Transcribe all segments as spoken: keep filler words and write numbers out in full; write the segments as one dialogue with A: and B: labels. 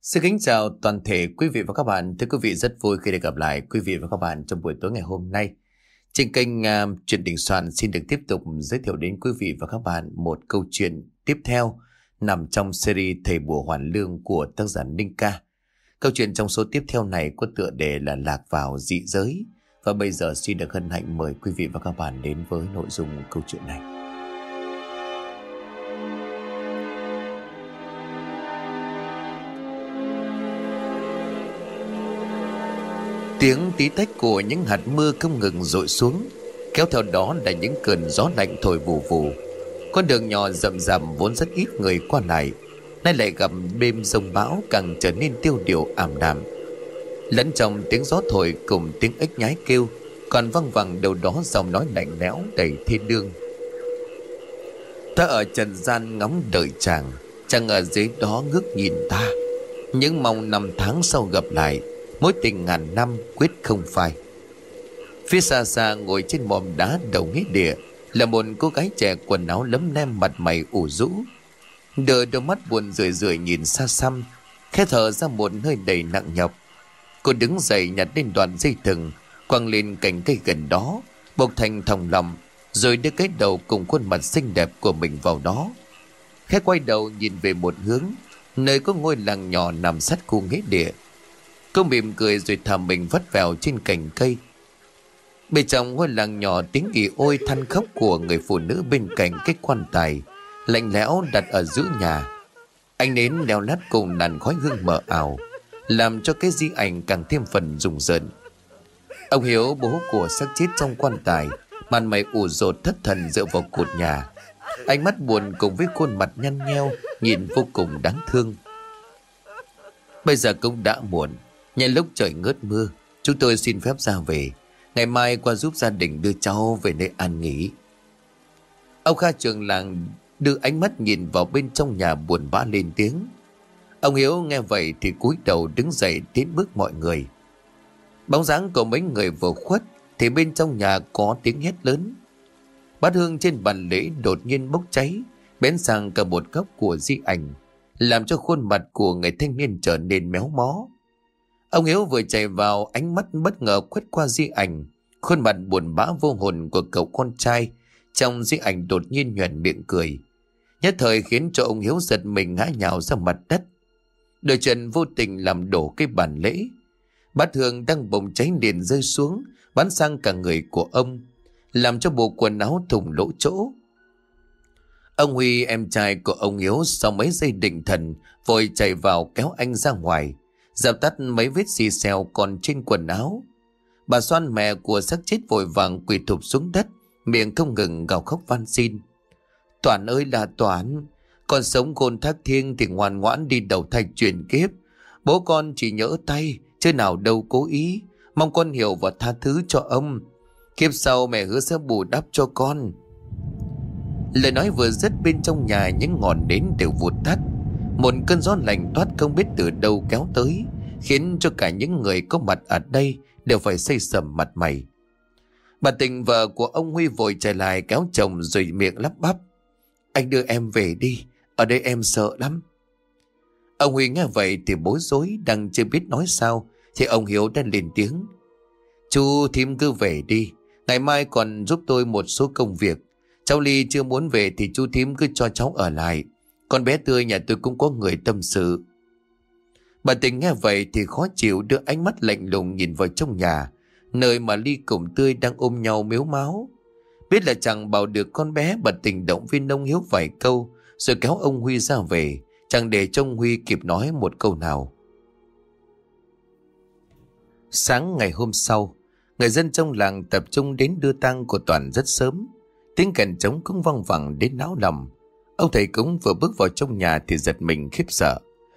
A: Xin kính chào toàn thể quý vị và các bạn. Thưa quý vị, rất vui khi được gặp lại quý vị và các bạn trong buổi tối ngày hôm nay. Trên kênh uh, Chuyện Đình Soạn xin được tiếp tục giới thiệu đến quý vị và các bạn một câu chuyện tiếp theo nằm trong series Thầy Bùa Hoàn Lương của tác giả Ninh Ca. Câu chuyện trong số tiếp theo này có tựa đề là Lạc Vào Dị Giới. Và bây giờ xin được hân hạnh mời quý vị và các bạn đến với nội dung câu chuyện này. Tiếng tí tách của những hạt mưa không ngừng dội xuống, kéo theo đó là những cơn gió lạnh thổi vù vù. Con đường nhỏ rậm rậm vốn rất ít người qua lại, nay lại gặp đêm giông bão càng trở nên tiêu điều ảm đạm. Lẫn trong tiếng gió thổi cùng tiếng ếch nhái kêu, còn văng vẳng đâu đó giọng nói lạnh lẽo đầy thê lương. Ta ở trần gian ngóng đợi chàng, chàng ở dưới đó ngước nhìn ta. Những mong năm tháng sau gặp lại, mối tình ngàn năm quyết không phai. Phía xa xa ngồi trên mỏm đá đầu nghĩa địa là một cô gái trẻ quần áo lấm lem, mặt mày ủ rũ, đôi đôi mắt buồn rười rượi nhìn xa xăm, khẽ thở ra một hơi đầy nặng nhọc. Cô đứng dậy nhặt lên đoạn dây thừng quăng lên cành cây gần đó, bộc thành thòng lòng, rồi đưa cái đầu cùng khuôn mặt xinh đẹp của mình vào đó. Khẽ quay đầu nhìn về một hướng, nơi có ngôi làng nhỏ nằm sát khu nghĩa địa. Cô mỉm cười rồi thả mình vắt vào trên cành cây. Bên trong ngôi làng nhỏ, tiếng ì ôi than khóc của người phụ nữ bên cạnh cái quan tài lạnh lẽo đặt ở giữa nhà. Ánh nến leo lắt cùng làn khói hương mờ ảo làm cho cái di ảnh càng thêm phần rùng rợn. Ông Hiếu, bố của xác chết trong quan tài, mặt mày ủ rột thất thần dựa vào cột nhà, ánh mắt buồn cùng với khuôn mặt nhăn nheo nhìn vô cùng đáng thương. Bây giờ cũng đã muộn, nhân lúc trời ngớt mưa, chúng tôi xin phép ra về. Ngày mai qua giúp gia đình đưa cháu về nơi an nghỉ. Ông Kha trưởng làng đưa ánh mắt nhìn vào bên trong nhà buồn bã lên tiếng. Ông Hiếu nghe vậy thì cúi đầu đứng dậy tiến bước mọi người. Bóng dáng của mấy người vừa khuất thì bên trong nhà có tiếng hét lớn. Bát hương trên bàn lễ đột nhiên bốc cháy, bén sang cả một góc của di ảnh, làm cho khuôn mặt của người thanh niên trở nên méo mó. Ông Hiếu vừa chạy vào, ánh mắt bất ngờ quét qua di ảnh. Khuôn mặt buồn bã vô hồn của cậu con trai trong di ảnh đột nhiên nhoẻn miệng cười, nhất thời khiến cho ông Hiếu giật mình ngã nhào ra mặt đất. Đôi chân vô tình làm đổ cái bàn lễ. Bát hương đang bùng cháy liền rơi xuống, bắn sang cả người của ông, làm cho bộ quần áo thủng lỗ chỗ. Ông Huy, em trai của ông Hiếu, sau mấy giây định thần vội chạy vào kéo anh ra ngoài, dập tắt mấy vết xì xèo còn trên quần áo. Bà Xoan, mẹ của xác chết, vội vàng quỳ thụp xuống đất, miệng không ngừng gào khóc van xin. Toản ơi là Toản, con sống khôn thác thiêng thì ngoan ngoãn đi đầu thai chuyển kiếp. Bố con chỉ nhỡ tay chứ nào đâu cố ý, mong con hiểu và tha thứ cho ông. Kiếp sau mẹ hứa sẽ bù đắp cho con. Lời nói vừa dứt, bên trong nhà những ngọn nến đều vụt tắt. Một cơn gió lạnh toát không biết từ đâu kéo tới, khiến cho cả những người có mặt ở đây đều phải xây sầm mặt mày. Bà Tình, vợ của ông Huy, vội chạy lại kéo chồng rồi miệng lắp bắp. Anh đưa em về đi, ở đây em sợ lắm. Ông Huy nghe vậy thì bối rối, đang chưa biết nói sao thì ông Hiếu đã lên tiếng. Chú thím cứ về đi, ngày mai còn giúp tôi một số công việc. Cháu Ly chưa muốn về thì chú thím cứ cho cháu ở lại. Con bé Tươi nhà tôi cũng có người tâm sự. Bà Tình nghe vậy thì khó chịu, đưa ánh mắt lạnh lùng nhìn vào trong nhà, nơi mà Ly cùng Tươi đang ôm nhau mếu máo. Biết là chẳng bảo được con bé, bà Tình động viên ông Hiếu vài câu rồi kéo ông Huy ra về, chẳng để cho ông Huy kịp nói một câu nào. Sáng ngày hôm sau, người dân trong làng tập trung đến đưa tang của Toàn rất sớm. Tiếng kèn trống cũng vang vẳng đến náo lòng. Ông thầy cúng vừa bước vào trong nhà thì giật mình khiếp sợ.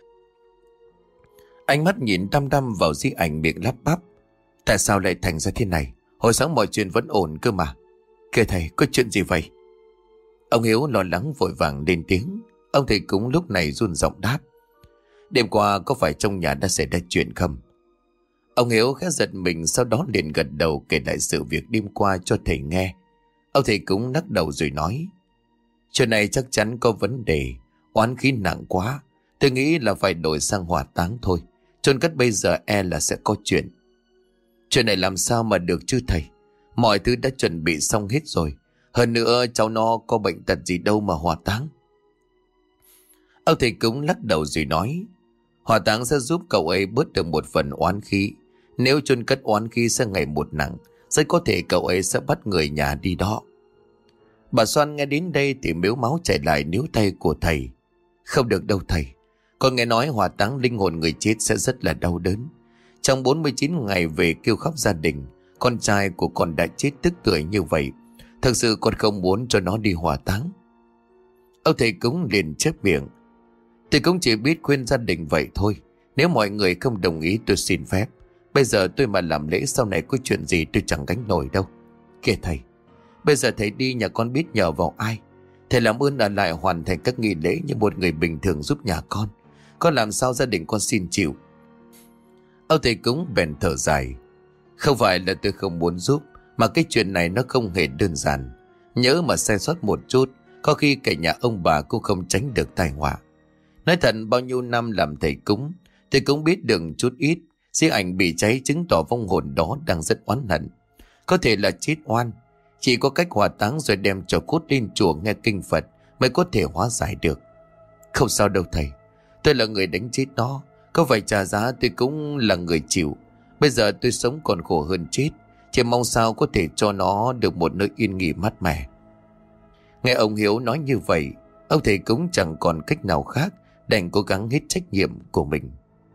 A: Ánh mắt nhìn đăm đăm vào di ảnh, miệng lắp bắp. Tại sao lại thành ra thế này? Hồi sáng mọi chuyện vẫn ổn cơ mà. Kìa thầy, có chuyện gì vậy? Ông Hiếu lo lắng vội vàng lên tiếng. Ông thầy cúng lúc này run giọng đáp. Đêm qua có phải trong nhà đã xảy ra chuyện không? Ông Hiếu khẽ giật mình, sau đó liền gật đầu kể lại sự việc đêm qua cho thầy nghe. Ông thầy cúng lắc đầu rồi nói. Chuyện này chắc chắn có vấn đề, oán khí nặng quá, Tôi nghĩ là phải đổi sang hỏa táng thôi. Chôn cất bây giờ e là sẽ có chuyện. Chuyện này làm sao mà được chứ thầy? Mọi thứ đã chuẩn bị xong hết rồi. Hơn nữa cháu nó có bệnh tật gì đâu mà hỏa táng. Ông thầy cúng lắc đầu rồi nói, hỏa táng sẽ giúp cậu ấy bớt được một phần oán khí. Nếu chôn cất oán khí sẽ ngày một nặng, rất có thể cậu ấy sẽ bắt người nhà đi đó. Bà Soan nghe đến đây thì mếu máu chảy lại níu tay của thầy. Không được đâu thầy. Con nghe nói hỏa táng linh hồn người chết sẽ rất là đau đớn. Trong bốn mươi chín ngày về kêu khóc gia đình, con trai của con đã chết tức tuổi như vậy. Thật sự con không muốn cho nó đi hỏa táng. Ông thầy cúng liền chép miệng. Tôi cũng chỉ biết khuyên gia đình vậy thôi. Nếu mọi người không đồng ý tôi xin phép. Bây giờ tôi mà làm lễ sau này có chuyện gì tôi chẳng gánh nổi đâu. Kìa thầy, bây giờ thầy đi nhà con biết nhờ vào ai? Thầy làm ơn ở lại hoàn thành các nghi lễ như một người bình thường giúp nhà con. Con làm sao gia đình con xin chịu? Ông thầy cúng bèn thở dài. Không phải là tôi không muốn giúp, mà cái chuyện này nó không hề đơn giản. Nhớ mà sai sót một chút, có khi cả nhà ông bà cũng không tránh được tai họa. Nói thật, bao nhiêu năm làm thầy cúng, tôi cũng biết được chút ít. Di ảnh bị cháy chứng tỏ vong hồn đó đang rất oán hận. Có thể là chết oan. Chỉ có cách hỏa táng rồi đem cho cốt lên chùa nghe kinh Phật mới có thể hóa giải được. Không sao đâu thầy. Tôi là người đánh chết nó. Có phải trả giá tôi cũng là người chịu. Bây giờ tôi sống còn khổ hơn chết. Chỉ mong sao có thể cho nó được một nơi yên nghỉ mát mẻ. Nghe ông Hiếu nói như vậy, ông thầy cũng chẳng còn cách nào khác, đành cố gắng hết trách nhiệm của mình.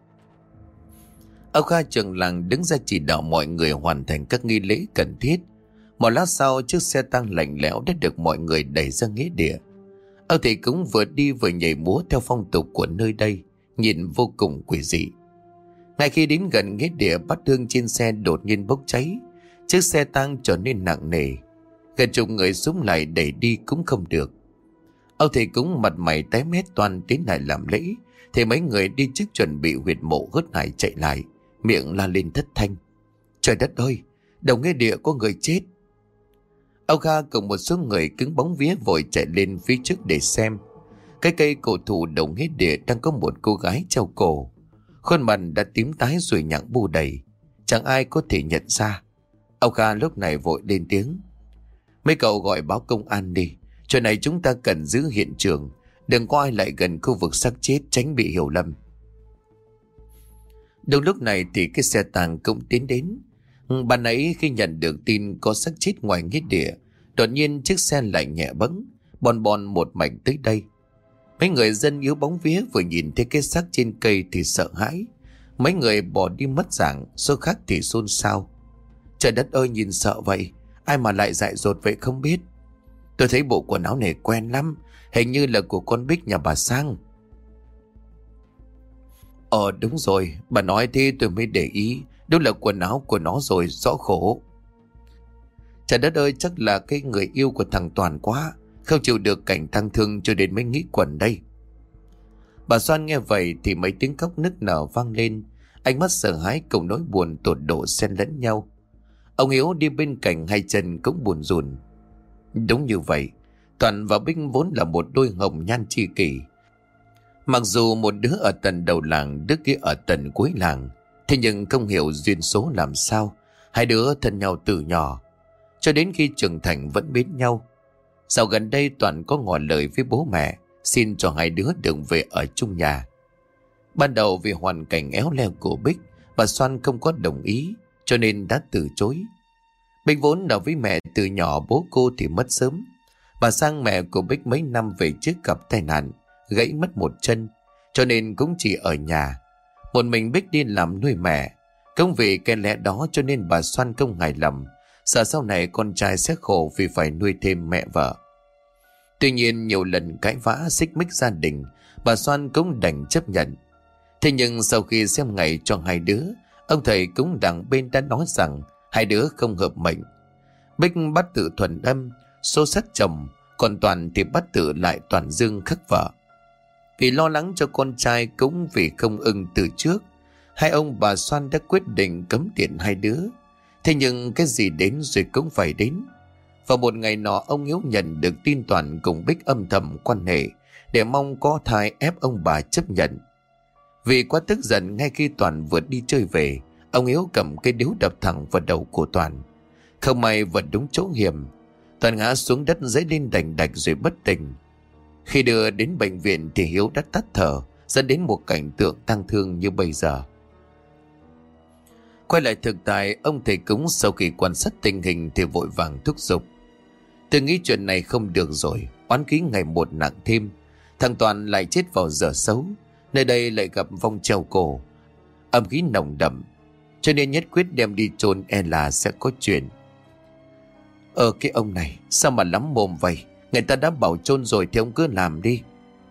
A: Ông Kha trưởng làng đứng ra chỉ đạo mọi người hoàn thành các nghi lễ cần thiết. Một lát sau, chiếc xe tang lạnh lẽo đã được mọi người đẩy ra nghĩa địa. Ông thầy cúng vừa đi vừa nhảy múa theo phong tục của nơi đây, nhìn vô cùng quỷ dị. Ngay khi đến gần nghĩa địa, bát hương trên xe đột nhiên bốc cháy. Chiếc xe tang trở nên nặng nề. Gần chục người xúm lại đẩy đi cũng không được. Ông thầy cúng mặt mày tái mét toàn tiến lại làm lễ, thì mấy người đi trước chuẩn bị huyệt mộ hớt hải chạy lại, miệng la lên thất thanh. Trời đất ơi, đầu nghĩa địa có người chết. Ông Kha cùng một số người cứng bóng vía vội chạy lên phía trước để xem. Cái cây cổ thụ đầu nghĩa địa đang có một cô gái treo cổ. Khuôn mặt đã tím tái rồi nhẵn bu đầy, chẳng ai có thể nhận ra. Ông Kha lúc này vội lên tiếng. Mấy cậu gọi báo công an đi. Chuyện này chúng ta cần giữ hiện trường, đừng có ai lại gần khu vực xác chết, tránh bị hiểu lầm. Đúng lúc này thì cái xe tang cũng tiến đến. Ban nãy khi nhận được tin có xác chết ngoài nghĩa địa, đột nhiên chiếc xe lại nhẹ bẫng, bon bon một mảnh tới đây. Mấy người dân yếu bóng vía vừa nhìn thấy cái xác trên cây thì sợ hãi. Mấy người bỏ đi mất dạng, số khác thì xôn xao. Trời đất ơi, nhìn sợ vậy, ai mà lại dại dột vậy không biết. Tôi thấy bộ quần áo này quen lắm, hình như là của con Bích nhà bà Sang. Ờ đúng rồi, bà nói thế tôi mới để ý. Đúng là quần áo của nó rồi, rõ khổ. Trời đất ơi, chắc là cái người yêu của thằng Toàn quá, không chịu được cảnh tang thương cho đến mới nghĩ quần đây. Bà Soan nghe vậy thì mấy tiếng khóc nức nở vang lên. Ánh mắt sợ hãi cùng nỗi buồn tột độ xen lẫn nhau. Ông Hiếu đi bên cạnh hai chân cũng buồn rùn. Đúng như vậy, Toàn và Bích vốn là một đôi hồng nhan tri kỷ. Mặc dù một đứa ở tận đầu làng, đứa kia ở tận cuối làng, thế nhưng không hiểu duyên số làm sao hai đứa thân nhau từ nhỏ, cho đến khi trưởng thành vẫn bên nhau. Dạo gần đây Toàn có ngỏ lời với bố mẹ, xin cho hai đứa được về ở chung nhà. Ban đầu vì hoàn cảnh éo leo của Bích, bà Soan không có đồng ý, cho nên đã từ chối. Bích vốn ở với mẹ từ nhỏ, bố cô thì mất sớm. Bà Sang mẹ của Bích mấy năm về trước gặp tai nạn, gãy mất một chân, cho nên cũng chỉ ở nhà. Một mình Bích đi làm nuôi mẹ. Công vì cái lẽ đó cho nên bà Soan không hài lòng, sợ sau này con trai sẽ khổ vì phải nuôi thêm mẹ vợ. Tuy nhiên nhiều lần cãi vã xích mích gia đình, bà Soan cũng đành chấp nhận. Thế nhưng sau khi xem ngày cho hai đứa, ông thầy cúng đằng bên đã nói rằng hai đứa không hợp mệnh. Bích bắt tự thuần âm, số sắc chồng, còn Toàn thì bắt tự lại toàn dương khắc vợ. Vì lo lắng cho con trai cũng vì không ưng từ trước, hai ông bà Soan đã quyết định cấm tiễn hai đứa. Thế nhưng cái gì đến rồi cũng phải đến. Vào một ngày nọ, ông Hiếu nhận được tin Toàn cùng Bích âm thầm quan hệ, để mong có thai ép ông bà chấp nhận. Vì quá tức giận, ngay khi Toàn vừa đi chơi về, ông Hiếu cầm cây điếu đập thẳng vào đầu của Toàn. Không may vật đúng chỗ hiểm, Toàn ngã xuống đất giấy lên đành đạch rồi bất tỉnh. Khi đưa đến bệnh viện thì Hiếu đã tắt thở, dẫn đến một cảnh tượng tang thương như bây giờ. Quay lại thực tại, ông thầy cúng sau khi quan sát tình hình thì vội vàng thúc giục. Tôi nghĩ chuyện này không được rồi, oán khí ngày một nặng thêm. Thằng Toàn lại chết vào giờ xấu, nơi đây lại gặp vong treo cổ, âm khí nồng đậm, cho nên nhất quyết đem đi chôn e là sẽ có chuyện. Ờ cái ông này sao mà lắm mồm vậy, người ta đã bảo chôn rồi thì ông cứ làm đi.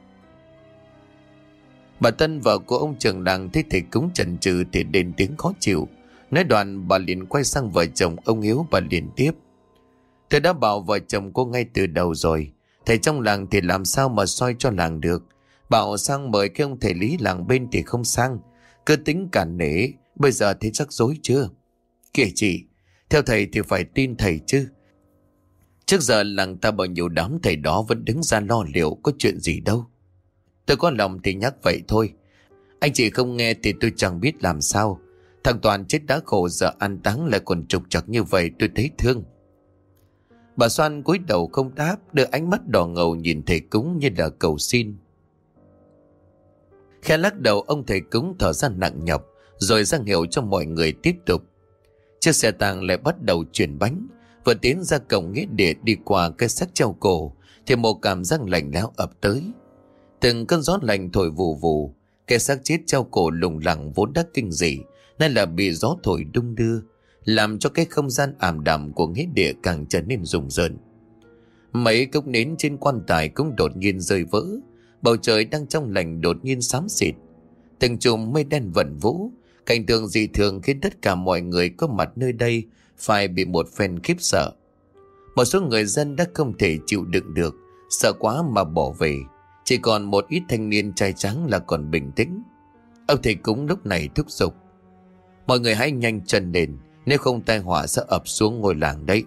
A: Bà Tân, vợ của ông trưởng làng, thấy thầy cúng chần chừ thì đến tiếng khó chịu. Nói đoạn bà liền quay sang vợ chồng ông Hiếu, bà liền tiếp: Tôi đã bảo vợ chồng cô ngay từ đầu rồi, thầy trong làng thì làm sao mà soi cho làng được. Bảo sang mời cái ông thầy lý làng bên thì không sang, cứ tính cản nể, bây giờ thấy rắc rối chưa? Kìa chị, theo thầy thì phải tin thầy chứ. Trước giờ làng ta bao nhiêu đám thầy đó vẫn đứng ra lo liệu, có chuyện gì đâu. Tôi có lòng thì nhắc vậy thôi, anh chị không nghe thì tôi chẳng biết làm sao. Thằng Toàn chết đã khổ, giờ an táng lại còn trục trặc như vậy, tôi thấy thương. Bà Xoan cúi đầu không đáp, đưa ánh mắt đỏ ngầu nhìn thầy cúng như là cầu xin. Khẽ lắc đầu, ông thầy cúng thở ra nặng nhọc, rồi ra hiệu cho mọi người tiếp tục. Chiếc xe tang lại bắt đầu chuyển bánh. Vừa tiến ra cổng nghĩa địa, đi qua cái xác treo cổ thì một cảm giác lạnh lẽo ập tới. Từng cơn gió lạnh thổi vù vù, cái xác chết treo cổ lủng lẳng vốn đã kinh dị, nay là bị gió thổi đung đưa, làm cho cái không gian ảm đạm của nghĩa địa càng trở nên rùng rợn. Mấy cốc nến trên quan tài cũng đột nhiên rơi vỡ, bầu trời đang trong lành đột nhiên xám xịt, từng chùm mây đen vẩn vũ. Cảnh tượng dị thường khiến tất cả mọi người có mặt nơi đây phải bị một phen khiếp sợ. Một số người dân đã không thể chịu đựng được, sợ quá mà bỏ về. Chỉ còn một ít thanh niên trai tráng là còn bình tĩnh. Ông thầy cúng lúc này thúc giục: Mọi người hãy nhanh chân lên, nếu không tai họa sẽ ập xuống ngôi làng đấy.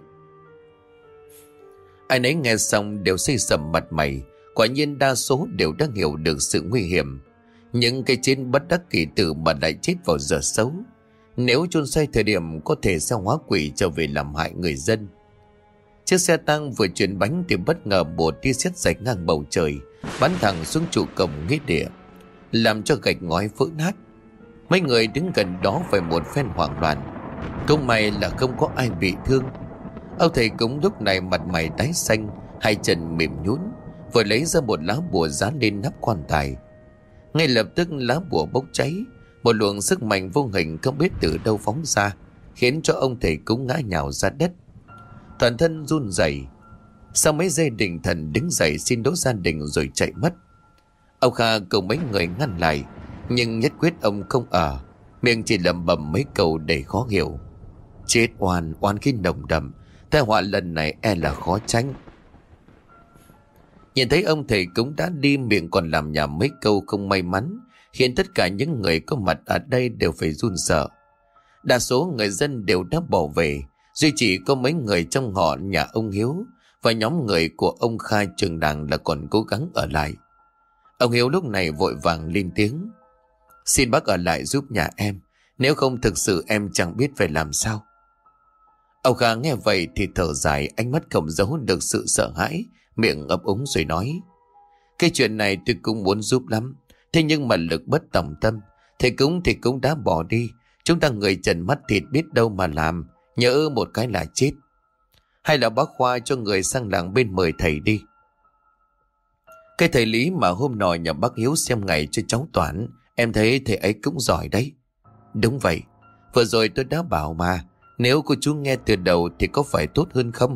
A: Ai nấy nghe xong đều xây sầm mặt mày. Quả nhiên đa số đều đã hiểu được sự nguy hiểm. Những cái chết bất đắc kỳ tử mà lại chết vào giờ xấu, nếu chôn sai thời điểm có thể sẽ hóa quỷ trở về làm hại người dân. Chiếc xe tang vừa chuyển bánh thì bất ngờ một tia sét rạch ngang bầu trời, bắn thẳng xuống trụ cổng nghĩa địa, làm cho gạch ngói vỡ nát. Mấy người đứng gần đó phải một phen hoảng loạn. Cũng may là không có ai bị thương. Ông thầy cúng lúc này mặt mày tái xanh, hai chân mềm nhũn, vừa lấy ra một lá bùa dán lên nắp quan tài. Ngay lập tức lá bùa bốc cháy, một luồng sức mạnh vô hình không biết từ đâu phóng ra, khiến cho ông thầy cúng ngã nhào ra đất, toàn thân run rẩy. Sau mấy giây định thần đứng dậy xin lỗi gia đình rồi chạy mất. Ông Kha cùng mấy người ngăn lại, nhưng nhất quyết ông không ở, miệng chỉ lẩm bẩm mấy câu đầy khó hiểu: Chết oan, oan khí nồng đậm, tai họa lần này e là khó tránh. Nhìn thấy ông thầy cúng đã đi, miệng còn làm nhảm mấy câu không may mắn, khiến tất cả những người có mặt ở đây đều phải run sợ. Đa số người dân đều đã bỏ về, duy chỉ có mấy người trong họ nhà ông Hiếu và nhóm người của ông Khai trường đàng là còn cố gắng ở lại. Ông Hiếu lúc này vội vàng lên tiếng: Xin bác ở lại giúp nhà em, nếu không thực sự em chẳng biết phải làm sao. Ông Kha nghe vậy thì thở dài, ánh mắt không giấu được sự sợ hãi, miệng ấp úng rồi nói: Cái chuyện này tôi cũng muốn giúp lắm, thế nhưng mà lực bất tòng tâm. Thầy cúng thì cũng đã bỏ đi, chúng ta người trần mắt thịt biết đâu mà làm, nhỡ một cái là chết. Hay là bác Khoa cho người sang làng bên mời thầy đi. Cái thầy Lý mà hôm nọ nhà bác Hiếu xem ngày cho cháu Toán, em thấy thầy ấy cũng giỏi đấy. Đúng vậy, vừa rồi tôi đã bảo mà, nếu cô chú nghe từ đầu thì có phải tốt hơn không?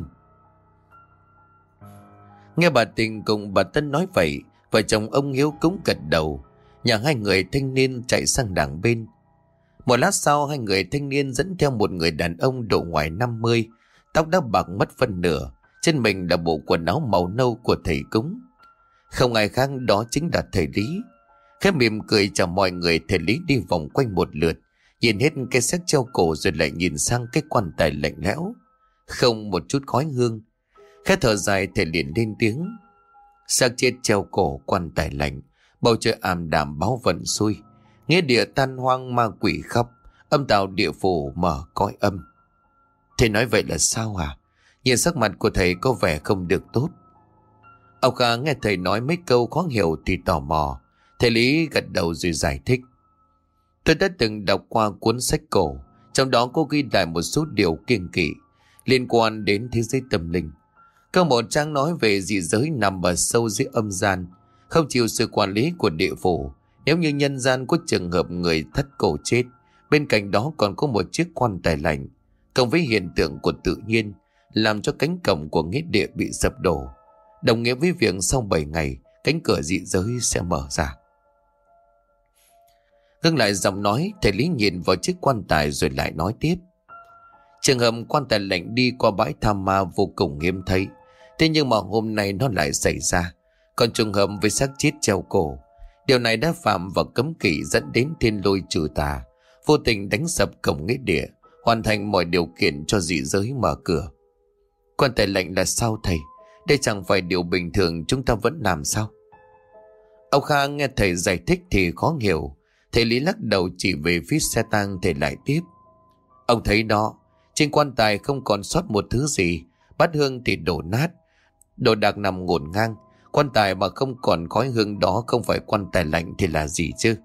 A: Nghe bà Tình cùng bà Tân nói vậy, vợ chồng ông Hiếu cũng gật đầu. Nhà hai người thanh niên chạy sang đằng bên. Một lát sau, hai người thanh niên dẫn theo một người đàn ông độ ngoài năm mươi, tóc đã bạc mất phân nửa, trên mình là bộ quần áo màu nâu của thầy cúng. Không ai khác đó chính là thầy Lý. Khẽ mỉm cười chào mọi người, thầy Lý đi vòng quanh một lượt, nhìn hết cái xác treo cổ rồi lại nhìn sang cái quan tài lạnh lẽo, không một chút khói hương. Khẽ thở dài, thầy liền lên tiếng: Xác chết treo cổ, quan tài lạnh, bầu trời ảm đạm báo vận xui. Nghĩa địa tan hoang, ma quỷ khóc, âm tào địa phủ mở cõi âm. Thầy nói vậy là sao à? Nhìn sắc mặt của thầy có vẻ không được tốt. Ông Kha nghe thầy nói mấy câu khó hiểu thì tò mò. Thầy Lý gật đầu rồi giải thích. Tôi đã từng đọc qua cuốn sách cổ, trong đó có ghi lại một số điều kiêng kỵ liên quan đến thế giới tâm linh. Có một trang nói về dị giới nằm ở sâu dưới âm gian, không chịu sự quản lý của địa phủ. Nếu như nhân gian có trường hợp người thất cổ chết, bên cạnh đó còn có một chiếc quan tài lạnh, cộng với hiện tượng của tự nhiên làm cho cánh cổng của nghĩa địa bị sập đổ, đồng nghĩa với việc sau bảy ngày cánh cửa dị giới sẽ mở ra. Ngưng lại giọng nói, thầy Lý nhìn vào chiếc quan tài rồi lại nói tiếp. Trường hợp quan tài lạnh đi qua bãi tha ma vô cùng hiếm thấy, thế nhưng mà hôm nay nó lại xảy ra. Còn trường hợp với xác chết treo cổ, điều này đã phạm vào cấm kỵ dẫn đến thiên lôi trừ tà, vô tình đánh sập cổng nghĩa địa, hoàn thành mọi điều kiện cho dị giới mở cửa. Quan tài lạnh là sao thầy? Đây chẳng phải điều bình thường chúng ta vẫn làm sao? Ông Kha nghe thầy giải thích thì khó hiểu. Thầy Lý lắc đầu chỉ về phía xe tang, thầy lại tiếp. Ông thấy đó, trên quan tài không còn sót một thứ gì, bát hương thì đổ nát, đồ đạc nằm ngổn ngang. Quan tài mà không còn khói hương đó không phải quan tài lạnh thì là gì chứ?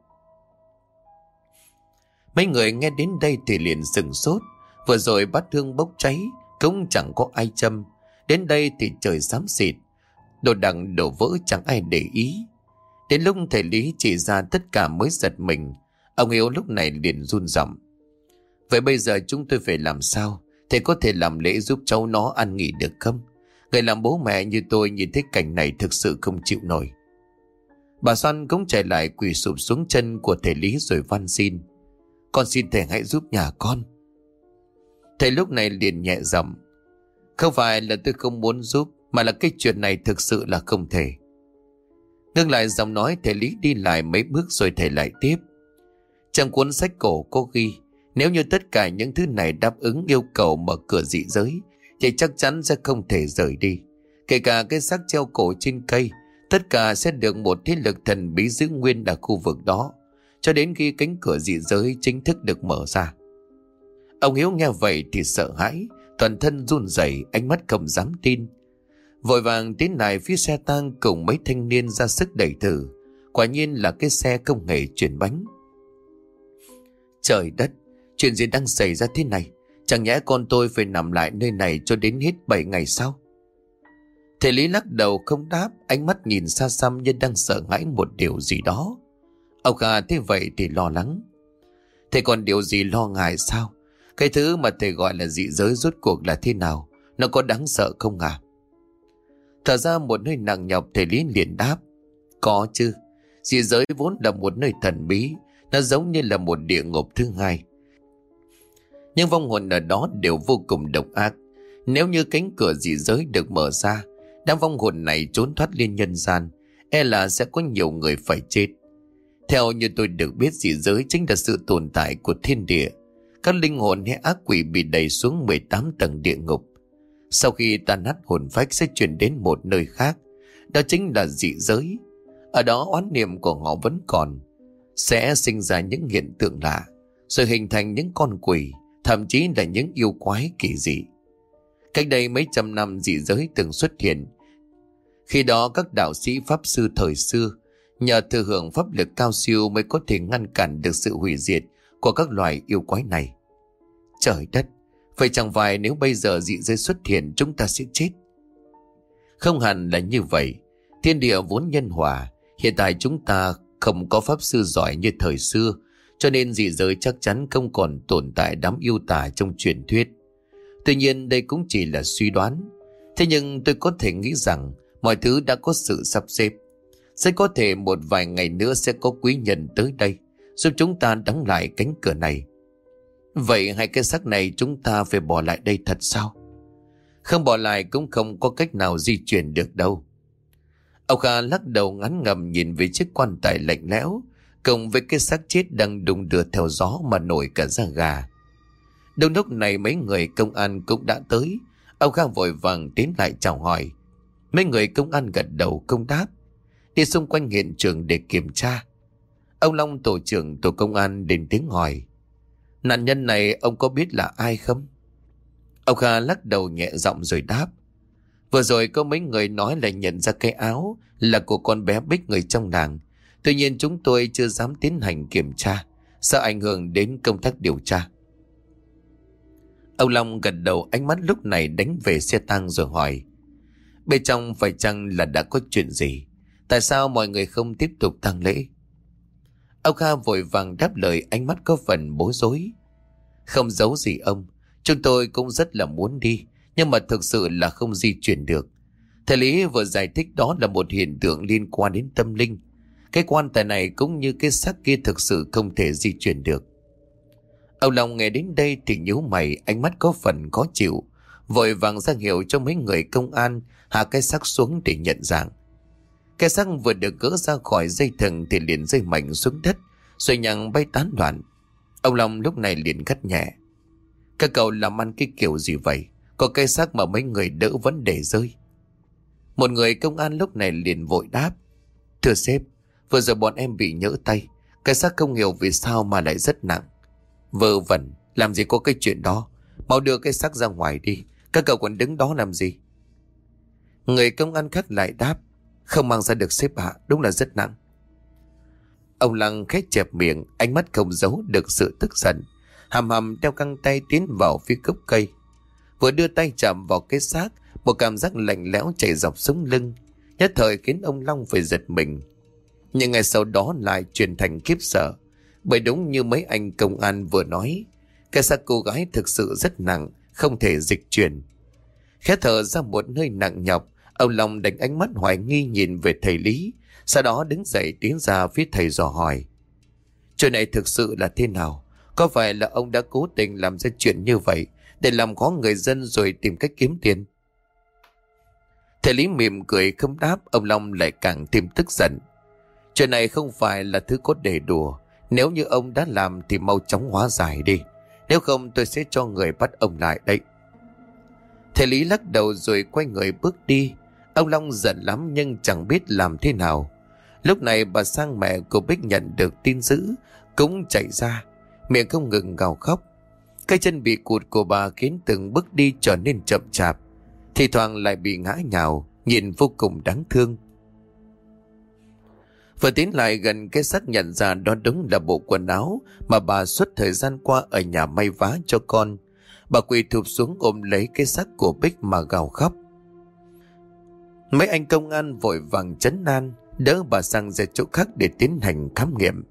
A: Mấy người nghe đến đây thì liền sửng sốt. Vừa rồi bát hương bốc cháy cũng chẳng có ai châm, đến đây thì trời xám xịt, đồ đạc đổ vỡ chẳng ai để ý. Đến lúc thầy Lý chỉ ra tất cả mới giật mình. Ông Hiếu lúc này liền run giọng. Vậy bây giờ chúng tôi phải làm sao? Thầy có thể làm lễ giúp cháu nó ăn nghỉ được không? Người làm bố mẹ như tôi nhìn thấy cảnh này thực sự không chịu nổi. Bà Xoan cũng chạy lại quỳ sụp xuống chân của thầy Lý rồi van xin. Con xin thầy hãy giúp nhà con. Thầy lúc này liền nhẹ giọng. Không phải là tôi không muốn giúp, mà là cái chuyện này thực sự là không thể. Ngưng lại giọng nói, thầy Lý đi lại mấy bước rồi thầy lại tiếp. Trong cuốn sách cổ có ghi, nếu như tất cả những thứ này đáp ứng yêu cầu mở cửa dị giới thì chắc chắn sẽ không thể rời đi. Kể cả cái xác treo cổ trên cây, tất cả sẽ được một thế lực thần bí giữ nguyên ở khu vực đó, cho đến khi cánh cửa dị giới chính thức được mở ra. Ông Hiếu nghe vậy thì sợ hãi, toàn thân run rẩy, ánh mắt không dám tin. Vội vàng tiến lại phía xe tang cùng mấy thanh niên ra sức đẩy thử. Quả nhiên là cái xe không hề chuyển bánh. Trời đất, chuyện gì đang xảy ra thế này? Chẳng nhẽ con tôi phải nằm lại nơi này cho đến hết bảy ngày sau? Thầy Lý lắc đầu không đáp, ánh mắt nhìn xa xăm như đang sợ hãi một điều gì đó. Ông Kha thế vậy thì lo lắng. Thầy còn điều gì lo ngại sao? Cái thứ mà thầy gọi là dị giới rốt cuộc là thế nào? Nó có đáng sợ không à? Thở ra một hơi nặng nhọc, thầy Lý liền đáp. Có chứ. Dị giới vốn là một nơi thần bí, nó giống như là một địa ngục thứ hai. Nhưng vong hồn ở đó đều vô cùng độc ác. Nếu như cánh cửa dị giới được mở ra, đám vong hồn này trốn thoát lên nhân gian, e là sẽ có nhiều người phải chết. Theo như tôi được biết, dị giới chính là sự tồn tại của thiên địa. Các linh hồn hay ác quỷ bị đẩy xuống mười tám tầng địa ngục. Sau khi tan nát hồn phách sẽ chuyển đến một nơi khác, đó chính là dị giới. Ở đó oán niệm của họ vẫn còn, sẽ sinh ra những hiện tượng lạ, rồi hình thành những con quỷ, thậm chí là những yêu quái kỳ dị. Cách đây mấy trăm năm dị giới từng xuất hiện. Khi đó các đạo sĩ pháp sư thời xưa nhờ thừa hưởng pháp lực cao siêu mới có thể ngăn cản được sự hủy diệt của các loài yêu quái này. Trời đất, vậy chẳng phải nếu bây giờ dị giới xuất hiện chúng ta sẽ chết? Không hẳn là như vậy. Thiên địa vốn nhân hòa, hiện tại chúng ta không có pháp sư giỏi như thời xưa, cho nên dị giới chắc chắn không còn tồn tại đám yêu tà trong truyền thuyết. Tuy nhiên đây cũng chỉ là suy đoán. Thế nhưng tôi có thể nghĩ rằng mọi thứ đã có sự sắp xếp. Sẽ có thể một vài ngày nữa sẽ có quý nhân tới đây giúp chúng ta đóng lại cánh cửa này. Vậy hai cái xác này chúng ta phải bỏ lại đây thật sao? Không bỏ lại cũng không có cách nào di chuyển được đâu. Ông Kha lắc đầu ngán ngầm nhìn về chiếc quan tài lạnh lẽo, cùng với cái xác chết đang đung đưa theo gió mà nổi cả da gà. Đúng lúc này mấy người công an cũng đã tới. Ông Kha vội vàng tiến lại chào hỏi. Mấy người công an gật đầu không đáp, đi xung quanh hiện trường để kiểm tra. Ông Long, tổ trưởng tổ công an, lên tiếng hỏi: nạn nhân này ông có biết là ai không? Ông Kha lắc đầu nhẹ giọng rồi đáp: vừa rồi có mấy người nói là nhận ra cái áo là của con bé Bích người trong làng. Tuy nhiên chúng tôi chưa dám tiến hành kiểm tra, sợ ảnh hưởng đến công tác điều tra. Ông Long gật đầu, ánh mắt lúc này đánh về xe tang rồi hỏi: bên trong phải chăng là đã có chuyện gì? Tại sao mọi người không tiếp tục tang lễ? Ông Kha vội vàng đáp lời, ánh mắt có phần bối rối: không giấu gì ông, chúng tôi cũng rất là muốn đi, nhưng mà thực sự là không di chuyển được. Thầy Lý vừa giải thích đó là một hiện tượng liên quan đến tâm linh. Cái quan tài này cũng như cái xác kia thực sự không thể di chuyển được. Ông Long nghe đến đây thì nhíu mày, ánh mắt có phần khó chịu, vội vàng ra hiệu cho mấy người công an hạ cái xác xuống để nhận dạng. Cái xác vừa được gỡ ra khỏi dây thừng thì liền rơi mạnh xuống đất, rồi nhằng bay tán loạn. Ông Long lúc này liền gắt nhẹ: các cậu làm ăn cái kiểu gì vậy? Có cái xác mà mấy người đỡ vẫn để rơi. Một người công an lúc này liền vội đáp: thưa sếp, vừa rồi bọn em bị nhỡ tay, cái xác không hiểu vì sao mà lại rất nặng. Vơ vẩn, làm gì có cái chuyện đó. Mau đưa cái xác ra ngoài đi, các cậu còn đứng đó làm gì? Người công an khác lại đáp: không mang ra được sếp ạ, đúng là rất nặng. Ông Lăng khét chẹp miệng, ánh mắt không giấu được sự tức giận, hầm hầm đeo căng tay tiến vào phía gốc cây. Vừa đưa tay chạm vào cái xác, một cảm giác lạnh lẽo chảy dọc sống lưng, nhất thời khiến ông Long phải giật mình. Nhưng ngày sau đó lại chuyển thành khiếp sợ, bởi đúng như mấy anh công an vừa nói, cái xác cô gái thực sự rất nặng, không thể dịch chuyển. Khẽ thở ra một hơi nặng nhọc, ông Long đánh ánh mắt hoài nghi nhìn về thầy Lý, sau đó đứng dậy tiến ra phía thầy dò hỏi: chuyện này thực sự là thế nào? Có phải là ông đã cố tình làm ra chuyện như vậy để làm khó người dân rồi tìm cách kiếm tiền? Thầy Lý mỉm cười không đáp. Ông Long lại càng thêm tức giận: chuyện này không phải là thứ có để đùa. Nếu như ông đã làm thì mau chóng hóa giải đi, nếu không tôi sẽ cho người bắt ông lại đây. Thầy Lý lắc đầu rồi quay người bước đi. Ông Long giận lắm nhưng chẳng biết làm thế nào. Lúc này bà Sang, mẹ của Bích, nhận được tin dữ cũng chạy ra, miệng không ngừng gào khóc. Cái chân bị cụt của bà khiến từng bước đi trở nên chậm chạp, thì thoảng lại bị ngã nhào, nhìn vô cùng đáng thương. Vừa tiến lại gần cái xác nhận ra đó đúng là bộ quần áo mà bà suốt thời gian qua ở nhà may vá cho con. Bà quỳ thụp xuống ôm lấy cái xác của Bích mà gào khóc. Mấy anh công an vội vàng trấn an, đỡ bà sang ra chỗ khác để tiến hành khám nghiệm.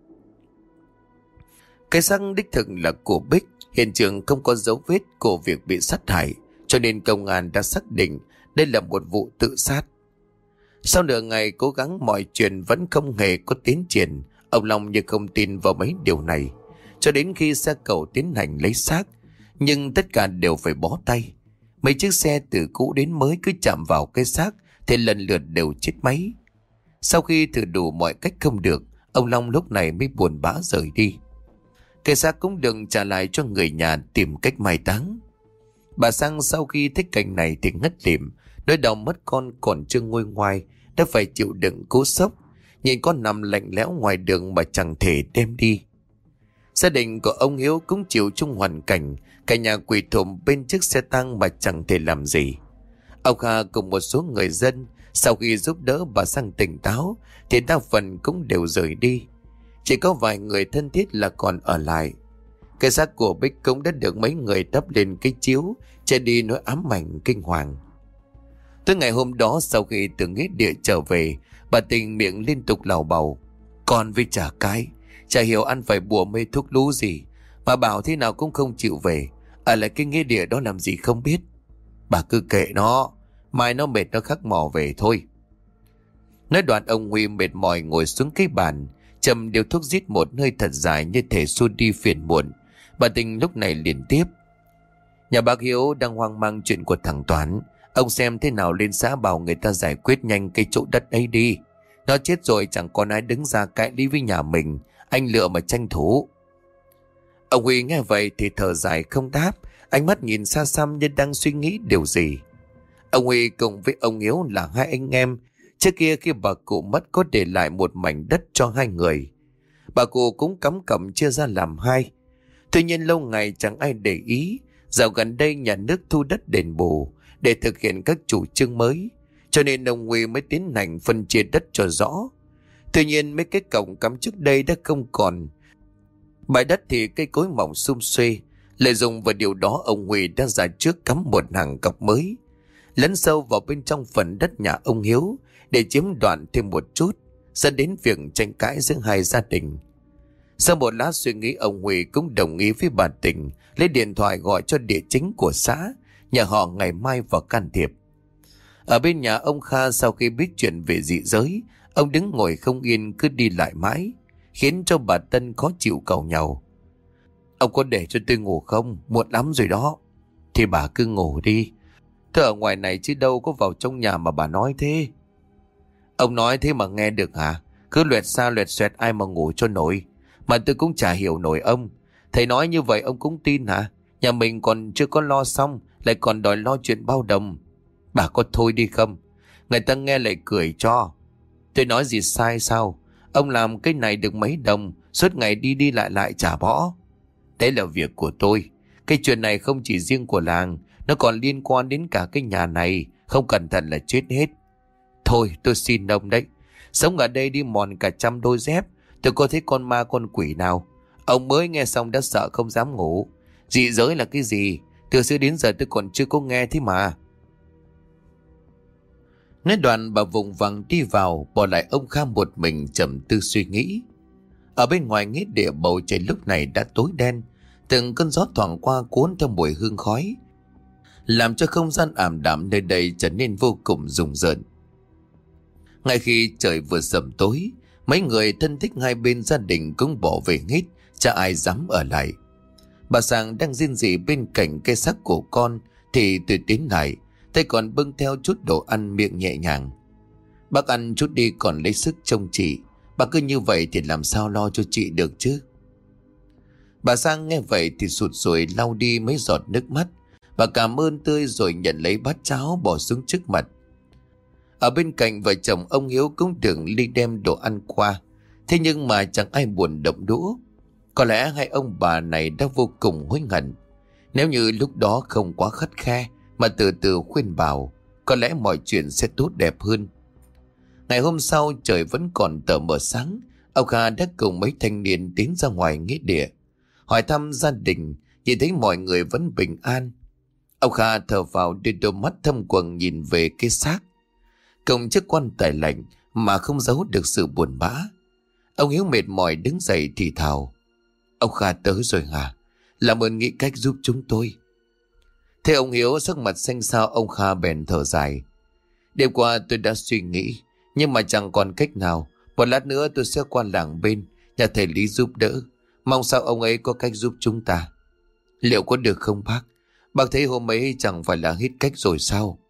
A: Cái xác đích thực là của Bích, hiện trường không có dấu vết của việc bị sát hại, cho nên công an đã xác định đây là một vụ tự sát. Sau nửa ngày cố gắng mọi chuyện vẫn không hề có tiến triển, ông Long như không tin vào mấy điều này, cho đến khi xe cẩu tiến hành lấy xác, nhưng tất cả đều phải bó tay. Mấy chiếc xe từ cũ đến mới cứ chạm vào cái xác thì lần lượt đều chết máy. Sau khi thử đủ mọi cách không được, ông Long lúc này mới buồn bã rời đi. Cái xác cũng đừng trả lại cho người nhà tìm cách mai táng. Bà Sang sau khi thích cảnh này thì ngất lịm, nỗi đau mất con còn chưa nguôi ngoai đã phải chịu đựng cú sốc, nhìn con nằm lạnh lẽo ngoài đường mà chẳng thể đem đi. Gia đình của ông Hiếu cũng chịu chung hoàn cảnh, cả nhà quỳ thụm bên chiếc xe tang mà chẳng thể làm gì. Ông Kha cùng một số người dân sau khi giúp đỡ bà Sang tỉnh táo thì đa phần cũng đều rời đi, chỉ có vài người thân thiết là còn ở lại. Cái xác của Bích cũng đã được mấy người đắp lên cái chiếu che đi nỗi ám ảnh kinh hoàng. Tới ngày hôm đó, sau khi từ nghĩa địa trở về, bà Tình miệng liên tục lào bầu: con với chả cái, chả hiểu ăn phải bùa mê thuốc lú gì mà bảo thế nào cũng không chịu về, ở lại cái nghĩa địa đó làm gì không biết. Bà cứ kệ nó, mai nó mệt nó khắc mò về thôi. Nói đoạn ông Huy mệt mỏi ngồi xuống cái bàn, châm điếu thuốc rít một hơi thật dài như thể xua đi phiền muộn. Bà Tình lúc này liền tiếp: nhà bác Hiếu đang hoang mang chuyện của thằng Toán, ông xem thế nào lên xã bảo người ta giải quyết nhanh cái chỗ đất ấy đi. Nó chết rồi chẳng còn ai đứng ra cãi lý với nhà mình, anh lựa mà tranh thủ. Ông Huy nghe vậy thì thở dài không đáp, ánh mắt nhìn xa xăm như đang suy nghĩ điều gì. Ông Huy cùng với ông Hiếu là hai anh em. Trước kia khi bà cụ mất có để lại một mảnh đất cho hai người. Bà cụ cũng cắm cẩm chia ra làm hai. Tuy nhiên lâu ngày chẳng ai để ý. Dạo gần đây nhà nước thu đất đền bù để thực hiện các chủ trương mới, cho nên ông Huy mới tiến hành phân chia đất cho rõ. Tuy nhiên mấy cái cổng cắm trước đây đã không còn. Bãi đất thì cây cối mỏng sum xuê. Lợi dụng vào điều đó, ông Huy đã ra trước cắm một hàng cọc mới, lấn sâu vào bên trong phần đất nhà ông Hiếu để chiếm đoạt thêm một chút, dẫn đến việc tranh cãi giữa hai gia đình. Sau một lát suy nghĩ, ông Huy cũng đồng ý với bà Tình, lấy điện thoại gọi cho địa chính của xã, nhờ họ ngày mai vào can thiệp. Ở bên nhà ông Kha, sau khi biết chuyện về dị giới, ông đứng ngồi không yên, cứ đi lại mãi, khiến cho bà Tân khó chịu cầu nhau. Ông có để cho tôi ngủ không? Muộn lắm rồi đó. Thì bà cứ ngủ đi. Tôi ở ngoài này chứ đâu có vào trong nhà mà bà nói thế. Ông nói thế mà nghe được hả? Cứ loẹt xa loẹt xoẹt ai mà ngủ cho nổi. Mà tôi cũng chả hiểu nổi ông. Thầy nói như vậy ông cũng tin hả? Nhà mình còn chưa có lo xong, lại còn đòi lo chuyện bao đồng. Bà có thôi đi không? Người ta nghe lại cười cho. Tôi nói gì sai sao? Ông làm cái này được mấy đồng, suốt ngày đi đi lại lại trả bỏ. Đấy là việc của tôi. Cái chuyện này không chỉ riêng của làng, nó còn liên quan đến cả cái nhà này. Không cẩn thận là chết hết. Thôi tôi xin ông đấy. Sống ở đây đi mòn cả trăm đôi dép, tôi có thấy con ma con quỷ nào. Ông mới nghe xong đã sợ không dám ngủ. Dị giới là cái gì? Từ xưa đến giờ tôi còn chưa có nghe thế mà. Nói đoạn bà vùng vằng đi vào, bỏ lại ông Kha một mình trầm tư suy nghĩ. Ở bên ngoài nghĩa địa, bầu trời lúc này đã tối đen. Từng cơn gió thoảng qua cuốn theo mùi hương khói, làm cho không gian ảm đạm nơi đây trở nên vô cùng rùng rợn. Ngay khi trời vừa sầm tối, mấy người thân thích hai bên gia đình cũng bỏ về hết, chả ai dám ở lại. Bà Sang đang rên rỉ bên cạnh cây xác của con thì tôi tiến lại, tay còn bưng theo chút đồ ăn, miệng nhẹ nhàng. Bác ăn chút đi còn lấy sức trông chị. Bà cứ như vậy thì làm sao lo cho chị được chứ? Bà Sang nghe vậy thì sụt sùi lau đi mấy giọt nước mắt. Bà cảm ơn tươi rồi nhận lấy bát cháo bỏ xuống trước mặt. Ở bên cạnh vợ chồng ông Hiếu cũng đựng ly đem đồ ăn qua. Thế nhưng mà chẳng ai buồn động đũa. Có lẽ hai ông bà này đã vô cùng hối hận. Nếu như lúc đó không quá khắt khe mà từ từ khuyên bảo, có lẽ mọi chuyện sẽ tốt đẹp hơn. Ngày hôm sau trời vẫn còn tờ mờ sáng, ông Kha đã cùng mấy thanh niên tiến ra ngoài nghĩa địa, hỏi thăm gia đình. Nhìn thấy mọi người vẫn bình an, ông Kha thở vào, đưa đôi mắt thâm quầng nhìn về cái xác cùng chiếc quan tài lạnh mà không giấu được sự buồn bã. Ông Hiếu mệt mỏi đứng dậy thì thào: Ông Kha tới rồi hả? Làm ơn nghĩ cách giúp chúng tôi. Thế ông Hiếu sắc mặt xanh xao, ông Kha bèn thở dài: Đêm qua tôi đã suy nghĩ, nhưng mà chẳng còn cách nào. Một lát nữa tôi sẽ qua làng bên nhà thầy Lý giúp đỡ. Mong sao ông ấy có cách giúp chúng ta. Liệu có được không bác? Bác thấy hôm ấy chẳng phải là hết cách rồi sao?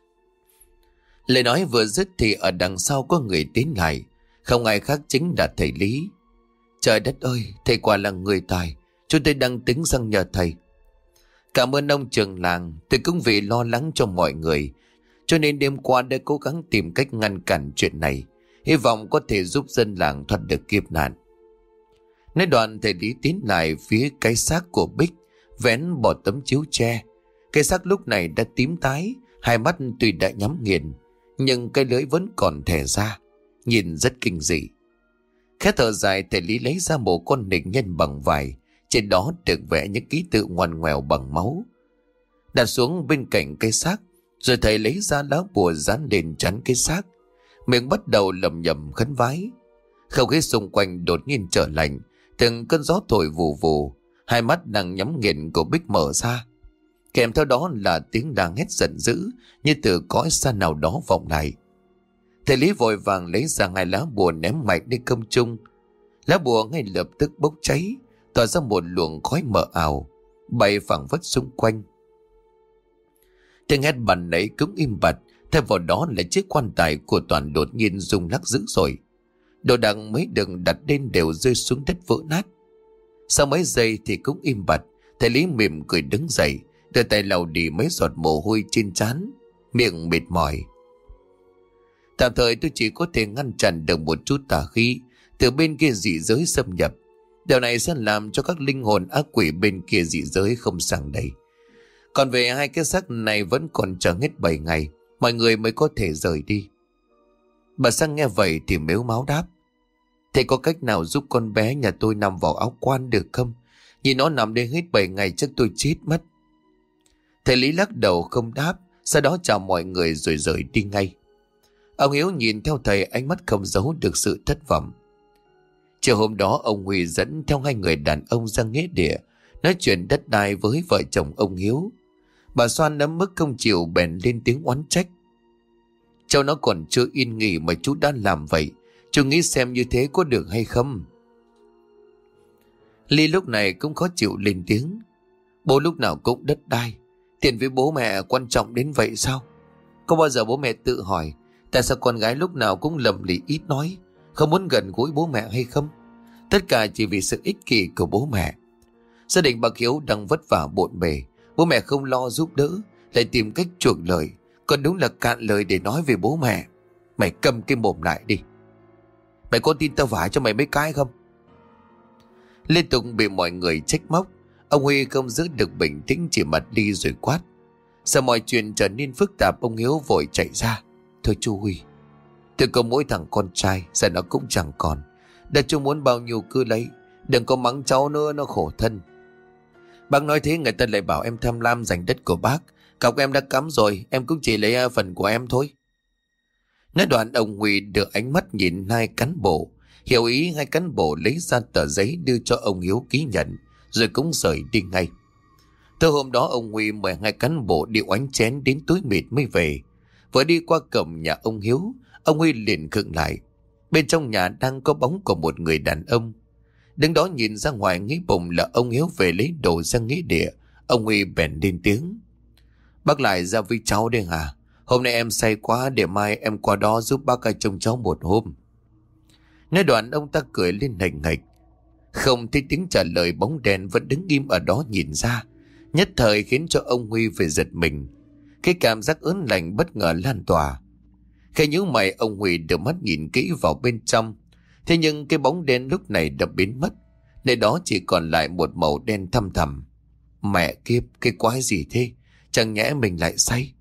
A: Lời nói vừa dứt thì ở đằng sau có người tiến lại. Không ai khác chính là thầy Lý. Trời đất ơi, thầy quả là người tài. Chúng tôi đang tính sang nhờ thầy. Cảm ơn ông trưởng làng. Tôi cũng vì lo lắng cho mọi người, cho nên đêm qua đã cố gắng tìm cách ngăn cản chuyện này, hy vọng có thể giúp dân làng thoát được kiếp nạn. Nói đoạn thầy Lý tiến lại phía cái xác của Bích, vén bỏ tấm chiếu tre. Cái xác lúc này đã tím tái, hai mắt tuy đã nhắm nghiền, nhưng cái lưỡi vẫn còn thè ra, nhìn rất kinh dị. Khẽ thở dài, thầy Lý lấy ra một con nịch nhân bằng vải, trên đó được vẽ những ký tự ngoằn ngoèo bằng máu, đặt xuống bên cạnh cái xác. Rồi thầy lấy ra lá bùa dán lên chắn cái xác, miệng bắt đầu lẩm nhẩm khấn vái. Không khí xung quanh đột nhiên trở lạnh, từng cơn gió thổi vù vù. Hai mắt đang nhắm nghiền của Bích mở ra, kèm theo đó là tiếng đang hét giận dữ như từ cõi xa nào đó vọng lại. Thầy Lý vội vàng lấy ra hai lá bùa ném mạnh lên không trung. Lá bùa ngay lập tức bốc cháy, tỏa ra một luồng khói mờ ảo, bay phảng phất xung quanh. Tiếng hét bàn nãy cũng im bặt, thay vào đó là chiếc quan tài của Toàn đột nhiên rung lắc dữ dội. Đồ đạc mấy đừng đặt lên đều rơi xuống đất vỡ nát. Sau mấy giây thì cũng im bặt. Thầy Lý mỉm cười đứng dậy, đưa tay lau đi mấy giọt mồ hôi trên trán. miệng mệt mỏi. Tạm thời tôi chỉ có thể ngăn chặn được một chút tà khí từ bên kia dị giới xâm nhập. Điều này sẽ làm cho các linh hồn ác quỷ bên kia dị giới không sang đây. Còn về hai cái xác này vẫn còn chờ hết bảy ngày, mọi người mới có thể rời đi. Bà Sang nghe vậy thì mếu máo đáp: Thế có cách nào giúp con bé nhà tôi nằm vào áo quan được không? Nhìn nó nằm đây hết bảy ngày chắc tôi chết mất. Thầy Lý lắc đầu không đáp, sau đó chào mọi người rồi rời đi ngay. Ông Hiếu nhìn theo thầy, ánh mắt không giấu được sự thất vọng. Chiều hôm đó ông Huy dẫn theo hai người đàn ông ra nghĩa địa nói chuyện đất đai với vợ chồng ông Hiếu. Bà Xoan nấm mức không chịu bèn lên tiếng oán trách: Cháu nó còn chưa yên nghỉ mà chú đã làm vậy, chú nghĩ xem như thế có được hay không? Ly lúc này cũng khó chịu lên tiếng: Bố lúc nào cũng đất đai, tiền với bố mẹ quan trọng đến vậy sao? Có bao giờ bố mẹ tự hỏi tại sao con gái lúc nào cũng lầm lì ít nói, không muốn gần gũi bố mẹ hay không? Tất cả chỉ vì sự ích kỷ của bố mẹ. Gia đình bác Hiếu đang vất vả bộn bề, bố mẹ không lo giúp đỡ, lại tìm cách chuộc lời, còn đúng là cạn lời để nói về bố mẹ. Mày câm cái mồm lại đi. Mày có tin tao vả cho mày mấy cái không? Liên tục bị mọi người trách móc, ông Huy không giữ được bình tĩnh, chỉ mặt đi rồi quát. Sợ mọi chuyện trở nên phức tạp, ông Hiếu vội chạy ra: Thôi chú Huy, tôi có mỗi thằng con trai, giờ nó cũng chẳng còn. Đã chú muốn bao nhiêu cứ lấy, đừng có mắng cháu nữa, nó khổ thân. Bác nói thế người ta lại bảo em tham lam giành đất của bác. Cọc em đã cắm rồi, em cũng chỉ lấy phần của em thôi. Nói đoạn ông Huy đưa ánh mắt nhìn hai cán bộ, hiểu ý hai cán bộ lấy ra tờ giấy đưa cho ông Hiếu ký nhận, rồi cũng rời đi ngay. Từ hôm đó ông Huy mời hai cán bộ đi oánh chén đến tối mịt mới về. Vừa đi qua cổng nhà ông Hiếu, ông Huy liền khựng lại. Bên trong nhà đang có bóng của một người đàn ông. Đứng đó nhìn ra ngoài nghĩ bụng là ông Hiếu về lấy đồ ra nghĩa địa. Ông Huy bèn lên tiếng: Bác lại ra với cháu đây hả? Hôm nay em say quá, để mai em qua đó giúp bác ai trông cháu một hôm. Nói đoạn ông ta cười lên hềnh hệch. Không thấy tiếng trả lời, bóng đèn vẫn đứng im ở đó nhìn ra, nhất thời khiến cho ông Huy phải giật mình. Cái cảm giác ớn lạnh bất ngờ lan tỏa. Khi nhíu mày, ông Huy đưa mắt nhìn kỹ vào bên trong. Thế nhưng cái bóng đen lúc này đã biến mất, nơi đó chỉ còn lại một màu đen thăm thẳm. Mẹ kiếp, cái quái gì thế? Chẳng nhẽ mình lại say?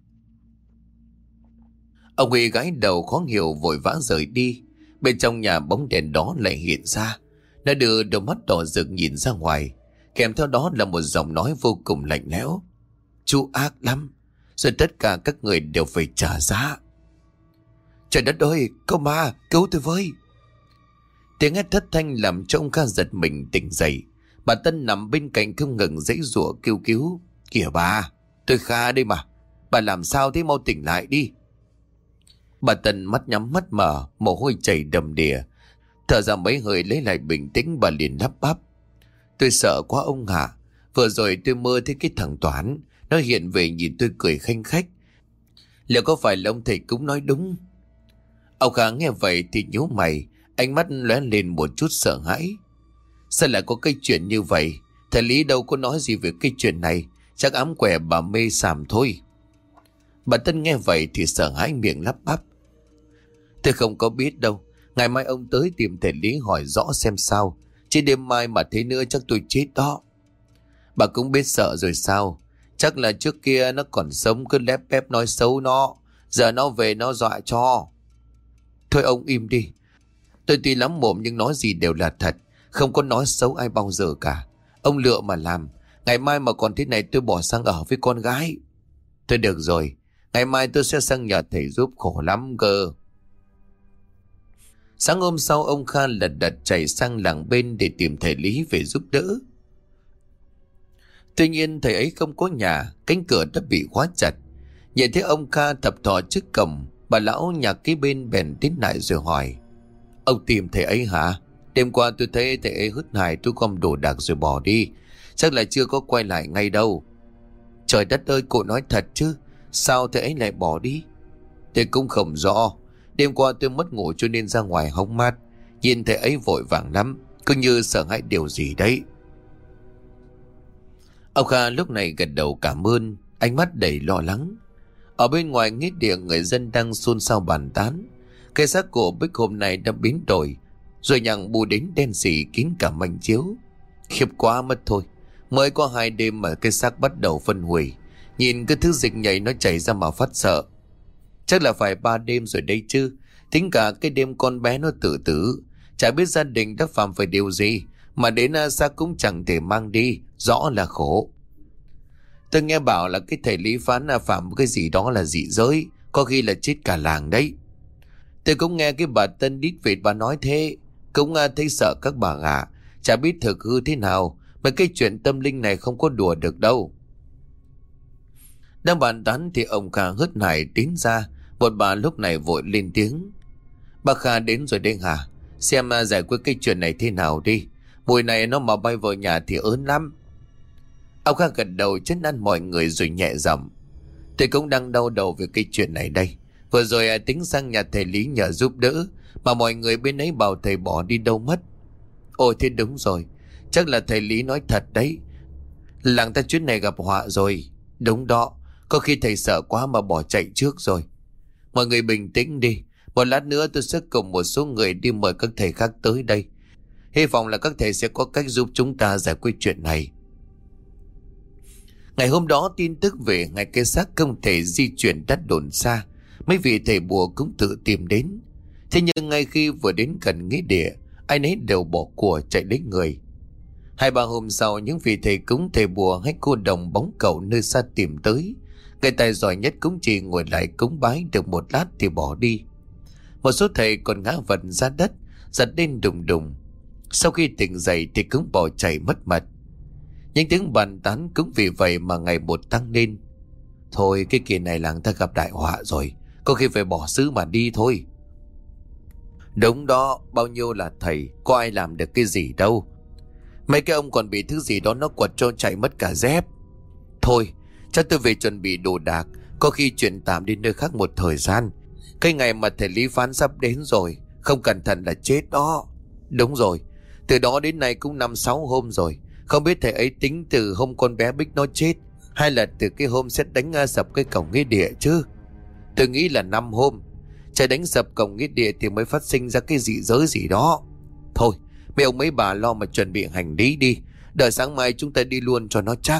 A: Ông Huy gãi đầu khó hiểu vội vã rời đi. Bên trong nhà bóng đèn đó lại hiện ra. Nó đưa đôi mắt đỏ rực nhìn ra ngoài, kèm theo đó là một giọng nói vô cùng lạnh lẽo: Chú ác lắm, rồi tất cả các người đều phải trả giá. Trời đất ơi, có ma, cứu tôi với! Tiếng hét thất thanh làm cho ông Kha giật mình tỉnh dậy. Bà Tân nằm bên cạnh không ngừng giãy giụa kêu cứu: Kìa bà, tôi Kha đây mà, bà làm sao thế, mau tỉnh lại đi. Bà Tân mắt nhắm mắt mở, mồ hôi chảy đầm đìa, thở ra mấy hơi lấy lại bình tĩnh. Bà liền lắp bắp: Tôi sợ quá ông ạ. Vừa rồi tôi mơ thấy cái thằng Toán, nó hiện về nhìn tôi cười khanh khách. Liệu có phải là ông thầy cũng nói đúng? Ông Kha nghe vậy thì nhíu mày, ánh mắt lóe lên một chút sợ hãi. Sao lại có cái chuyện như vậy? Thầy Lý đâu có nói gì về cái chuyện này, chắc ám quẻ bà mê sàm thôi. Bà Tân nghe vậy thì sợ hãi miệng lắp bắp: Tôi không có biết đâu, ngày mai ông tới tìm thầy Lý hỏi rõ xem sao, chứ đêm mai mà thế nữa chắc tôi chết đó. Bà cũng biết sợ rồi sao? Chắc là trước kia nó còn sống cứ lép bép nói xấu nó, giờ nó về nó dọa cho. Thôi ông im đi. Tôi tuy lắm mồm nhưng nói gì đều là thật, không có nói xấu ai bao giờ cả. Ông lựa mà làm, ngày mai mà còn thế này tôi bỏ sang ở với con gái. Thôi được rồi, ngày mai tôi sẽ sang nhờ thầy giúp, khổ lắm cơ. Sáng hôm sau, ông Kha lật đật chạy sang làng bên để tìm thầy Lý về giúp đỡ. Tuy nhiên thầy ấy không có nhà, cánh cửa đã bị khóa chặt. Nhìn thấy ông Kha thập thò trước cổng, bà lão nhà kế bên bèn tiến lại rồi hỏi: Ông tìm thầy ấy hả? Đêm qua tôi thấy thầy ấy hớt hải tôi gom đồ đạc rồi bỏ đi, chắc là chưa có quay lại ngay đâu. Trời đất ơi, cô nói thật chứ? Sao thầy ấy lại bỏ đi? Tôi cũng không rõ. Đêm qua tôi mất ngủ cho nên ra ngoài hóng mát, nhìn thầy ấy vội vàng lắm, cứ như sợ hãi điều gì đấy. Ông Kha lúc này gật đầu cảm ơn, ánh mắt đầy lo lắng. Ở bên ngoài nghĩa địa, người dân đang xôn xao bàn tán. Cái xác của Bích hôm nay đã biến đổi, rồi nhằng bù đến đen sì kín cả manh chiếu. Khiếp quá mất thôi. Mới có hai đêm mà cái xác bắt đầu phân hủy. Nhìn cái thứ dịch nhảy nó chảy ra mà phát sợ. Chắc là phải ba đêm rồi đây chứ. Tính cả cái đêm con bé nó tự tử. Chả biết gia đình đã phạm phải điều gì mà đến xác cũng chẳng thể mang đi. Rõ là khổ. Tôi nghe bảo là cái thầy Lý phán là phạm cái gì đó là dị giới, có khi là chết cả làng đấy. Tôi cũng nghe cái bà Tân đít vịt bà nói thế. Cũng thấy sợ các bà ạ. Chả biết thực hư thế nào. Mà cái chuyện tâm linh này không có đùa được đâu. Đang bàn tán thì ông Kha hớt hải tiến ra. Một bà lúc này vội lên tiếng. Bà Kha đến rồi đây hả? Xem giải quyết cái chuyện này thế nào đi. Mùi này nó mà bay vào nhà thì ớn lắm. Ông Kha gật đầu chấn an mọi người rồi nhẹ giọng. Tôi cũng đang đau đầu về cái chuyện này đây. Vừa rồi tính sang nhà thầy Lý nhờ giúp đỡ, mà mọi người bên ấy bảo thầy bỏ đi đâu mất. Ôi thế đúng rồi. Chắc là thầy Lý nói thật đấy. Làng ta chuyến này gặp họa rồi. Đúng đó. Có khi thầy sợ quá mà bỏ chạy trước rồi. Mọi người bình tĩnh đi. Một lát nữa tôi sẽ cùng một số người đi mời các thầy khác tới đây. Hy vọng là các thầy sẽ có cách giúp chúng ta giải quyết chuyện này. Ngày hôm đó tin tức về ngày cái xác không thể di chuyển đất đồn xa. Mấy vị thầy bùa cũng tự tìm đến. Thế nhưng ngay khi vừa đến gần nghĩa địa, ai nấy đều bỏ của chạy lấy người. Hai ba hôm sau, những vị thầy cúng, thầy bùa hay cô đồng bóng cầu nơi xa tìm tới. Người tài giỏi nhất cũng chỉ ngồi lại cúng bái được một lát thì bỏ đi. Một số thầy còn ngã vật ra đất, giật lên đùng đùng. Sau khi tỉnh dậy thì cũng bỏ chạy mất mật. Những tiếng bàn tán cũng vì vậy mà ngày một tăng lên. Thôi cái kỳ này làng ta gặp đại họa rồi, có khi phải bỏ xứ mà đi thôi. Đúng đó, bao nhiêu là thầy, có ai làm được cái gì đâu. Mấy cái ông còn bị thứ gì đó nó quật cho chạy mất cả dép. Thôi, chắc tôi về chuẩn bị đồ đạc, có khi chuyển tạm đi nơi khác một thời gian. Cái ngày mà thầy Lý phán sắp đến rồi, không cẩn thận là chết đó. Đúng rồi, từ đó đến nay cũng năm sáu hôm rồi. Không biết thầy ấy tính từ hôm con bé Bích nó chết, hay là từ cái hôm sẽ đánh sập cái cổng nghĩa địa chứ. Tôi nghĩ là năm hôm. Trời đánh sập cổng nghĩa địa thì mới phát sinh ra cái dị giới gì đó. Thôi, mấy ông mấy bà lo mà chuẩn bị hành lý đi. Đợi sáng mai chúng ta đi luôn cho nó chắc.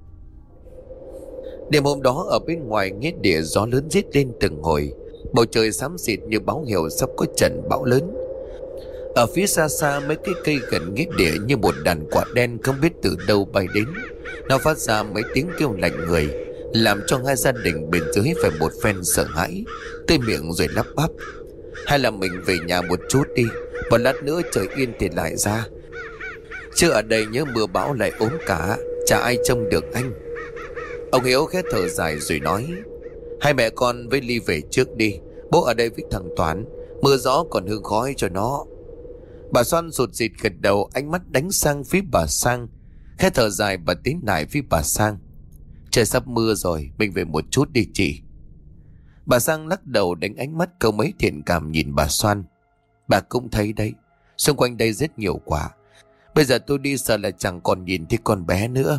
A: Đêm hôm đó ở bên ngoài nghĩa địa gió lớn rít lên từng hồi. Bầu trời xám xịt như báo hiệu sắp có trận bão lớn. Ở phía xa xa mấy cái cây gần nghĩa địa như một đàn quạ đen không biết từ đâu bay đến. Nó phát ra mấy tiếng kêu lạnh người, làm cho hai gia đình bên dưới phải một phen sợ hãi, tê miệng rồi lắp bắp. Hay là mình về nhà một chút đi, một lát nữa trời yên thì lại ra. Chứ ở đây nhớ mưa bão lại ốm cả, chả ai trông được anh. Ông Hiếu khẽ thở dài rồi nói. Hai mẹ con với Ly về trước đi, bố ở đây với thằng Toán, mưa gió còn hương khói cho nó. Bà Xoan rụt rịt gật đầu, ánh mắt đánh sang phía bà Sang. Khẽ thở dài bà tiến lại phía bà Sang. Trời sắp mưa rồi, mình về một chút đi chị. Bà Sang lắc đầu đánh ánh mắt câu mấy thiện cảm nhìn bà Xoan. Bà cũng thấy đấy, xung quanh đây rất nhiều quả. Bây giờ tôi đi sợ là chẳng còn nhìn thấy con bé nữa.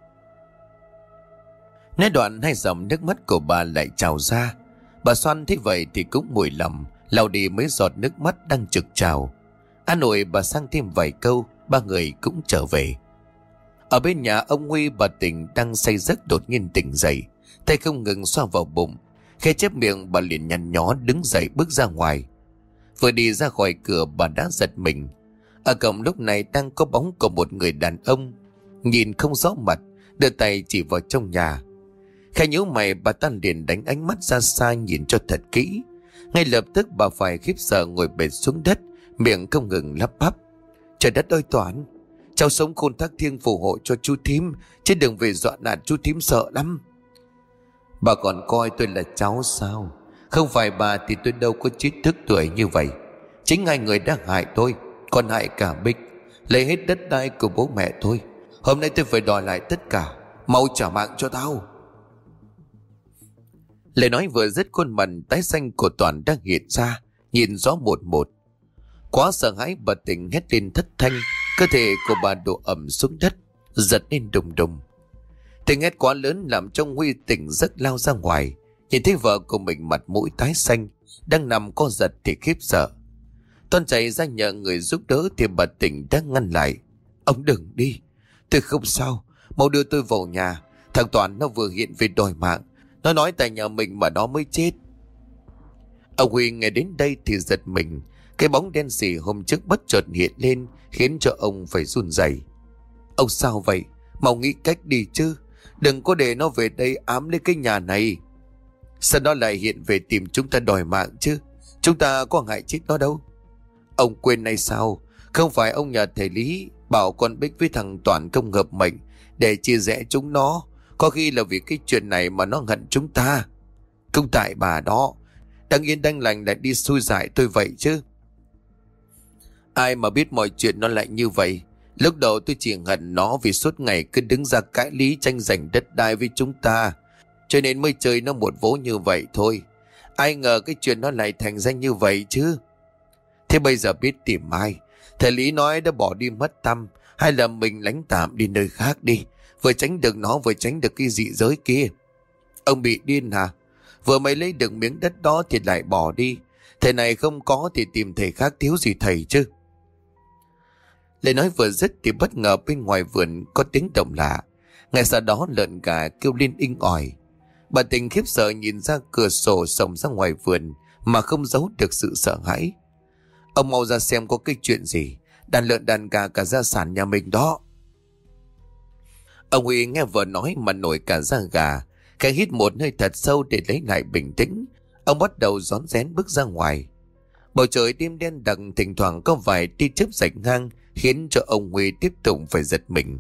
A: Nói đoạn hai dòng nước mắt của bà lại trào ra. Bà Xoan thấy vậy thì cũng mùi lòng, lau đi mấy giọt nước mắt đang trực trào. An ủi bà Sang thêm vài câu, ba người cũng trở về. Ở bên nhà ông Huy, bà Tình đang say giấc đột nhiên tỉnh dậy, tay không ngừng xoa vào bụng. Khẽ chép miệng bà liền nhăn nhó đứng dậy bước ra ngoài. Vừa đi ra khỏi cửa bà đã giật mình. Ở cổng lúc này đang có bóng của một người đàn ông, nhìn không rõ mặt, đưa tay chỉ vào trong nhà. Khẽ nhíu mày, bà ta liền đánh ánh mắt ra xa nhìn cho thật kỹ. Ngay lập tức bà phải khiếp sợ ngồi bệt xuống đất, miệng không ngừng lắp bắp. Trời đất ơi Toán, cháu sống khôn thác thiêng phù hộ cho chú thím, chứ đừng về dọa nạt chú thím sợ lắm. Bà còn coi tôi là cháu sao? Không phải bà thì tôi đâu có trí thức tuổi như vậy. Chính hai người đã hại tôi, còn hại cả Bích, lấy hết đất đai của bố mẹ tôi. Hôm nay tôi phải đòi lại tất cả. Mau trả mạng cho tao. Lời nói vừa dứt, khuôn mặt tái xanh của Toàn đang hiện ra, nhìn rõ một một. Quá sợ hãi, bà Tình hét lên thất thanh, cơ thể của bà đổ ẩm xuống đất, giật lên đùng đùng. Tiếng hét quá lớn làm trong Huy tỉnh giấc lao ra ngoài, Nhìn thấy vợ của mình mặt mũi tái xanh, đang nằm co giật thì khiếp sợ. Toan chạy ra nhờ người giúp đỡ thì bà Tình đã ngăn lại. Ông đừng đi, tôi không sao, mau đưa tôi vào nhà. Thằng Toàn nó vừa hiện về đòi mạng, nó nói tại nhà mình mà nó mới chết. Ông Huy nghe đến đây thì giật mình. Cái bóng đen xì hôm trước bất chợt hiện lên, khiến cho ông phải run rẩy. Ông sao vậy? Mau nghĩ cách đi chứ, đừng có để nó về đây ám lấy cái nhà này. Sao nó lại hiện về tìm chúng ta đòi mạng chứ? Chúng ta có hại chết nó đâu. Ông quên hay sao? Không phải ông nhờ thầy Lý bảo con Bích với thằng Toàn công hợp mệnh để chia rẽ chúng nó. Có khi là vì cái chuyện này mà nó hận chúng ta. Không tại bà đó, đang yên đang lành lại đi xui dại tôi vậy chứ. Ai mà biết mọi chuyện nó lại như vậy. Lúc đầu tôi chỉ hận nó vì suốt ngày cứ đứng ra cãi lý tranh giành đất đai với chúng ta, cho nên mới chơi nó một vố như vậy thôi. Ai ngờ cái chuyện nó lại thành ra như vậy chứ. Thế bây giờ biết tìm ai? Thầy Lý nói đã bỏ đi mất tăm, hay là mình lánh tạm đi nơi khác đi, vừa tránh được nó vừa tránh được cái dị giới kia. Ông bị điên hả? Vừa mới lấy được miếng đất đó thì lại bỏ đi. Thầy này không có thì tìm thầy khác, thiếu gì thầy chứ. Lời nói vừa dứt thì bất ngờ bên ngoài vườn có tiếng động lạ. Ngay sau đó lợn gà kêu lên inh ỏi. Bà Tình khiếp sợ nhìn ra cửa sổ sổng ra ngoài vườn mà không giấu được sự sợ hãi. Ông mau ra xem có cái chuyện gì. Đàn lợn đàn gà cả gia sản nhà mình đó. Ông Huy nghe vợ nói mà nổi cả da gà. Khẽ hít một hơi thật sâu để lấy lại bình tĩnh. Ông bắt đầu rón rén bước ra ngoài. Bầu trời đêm đen đặc, thỉnh thoảng có vài tia chớp rạch ngang, khiến cho ông Huy tiếp tục phải giật mình.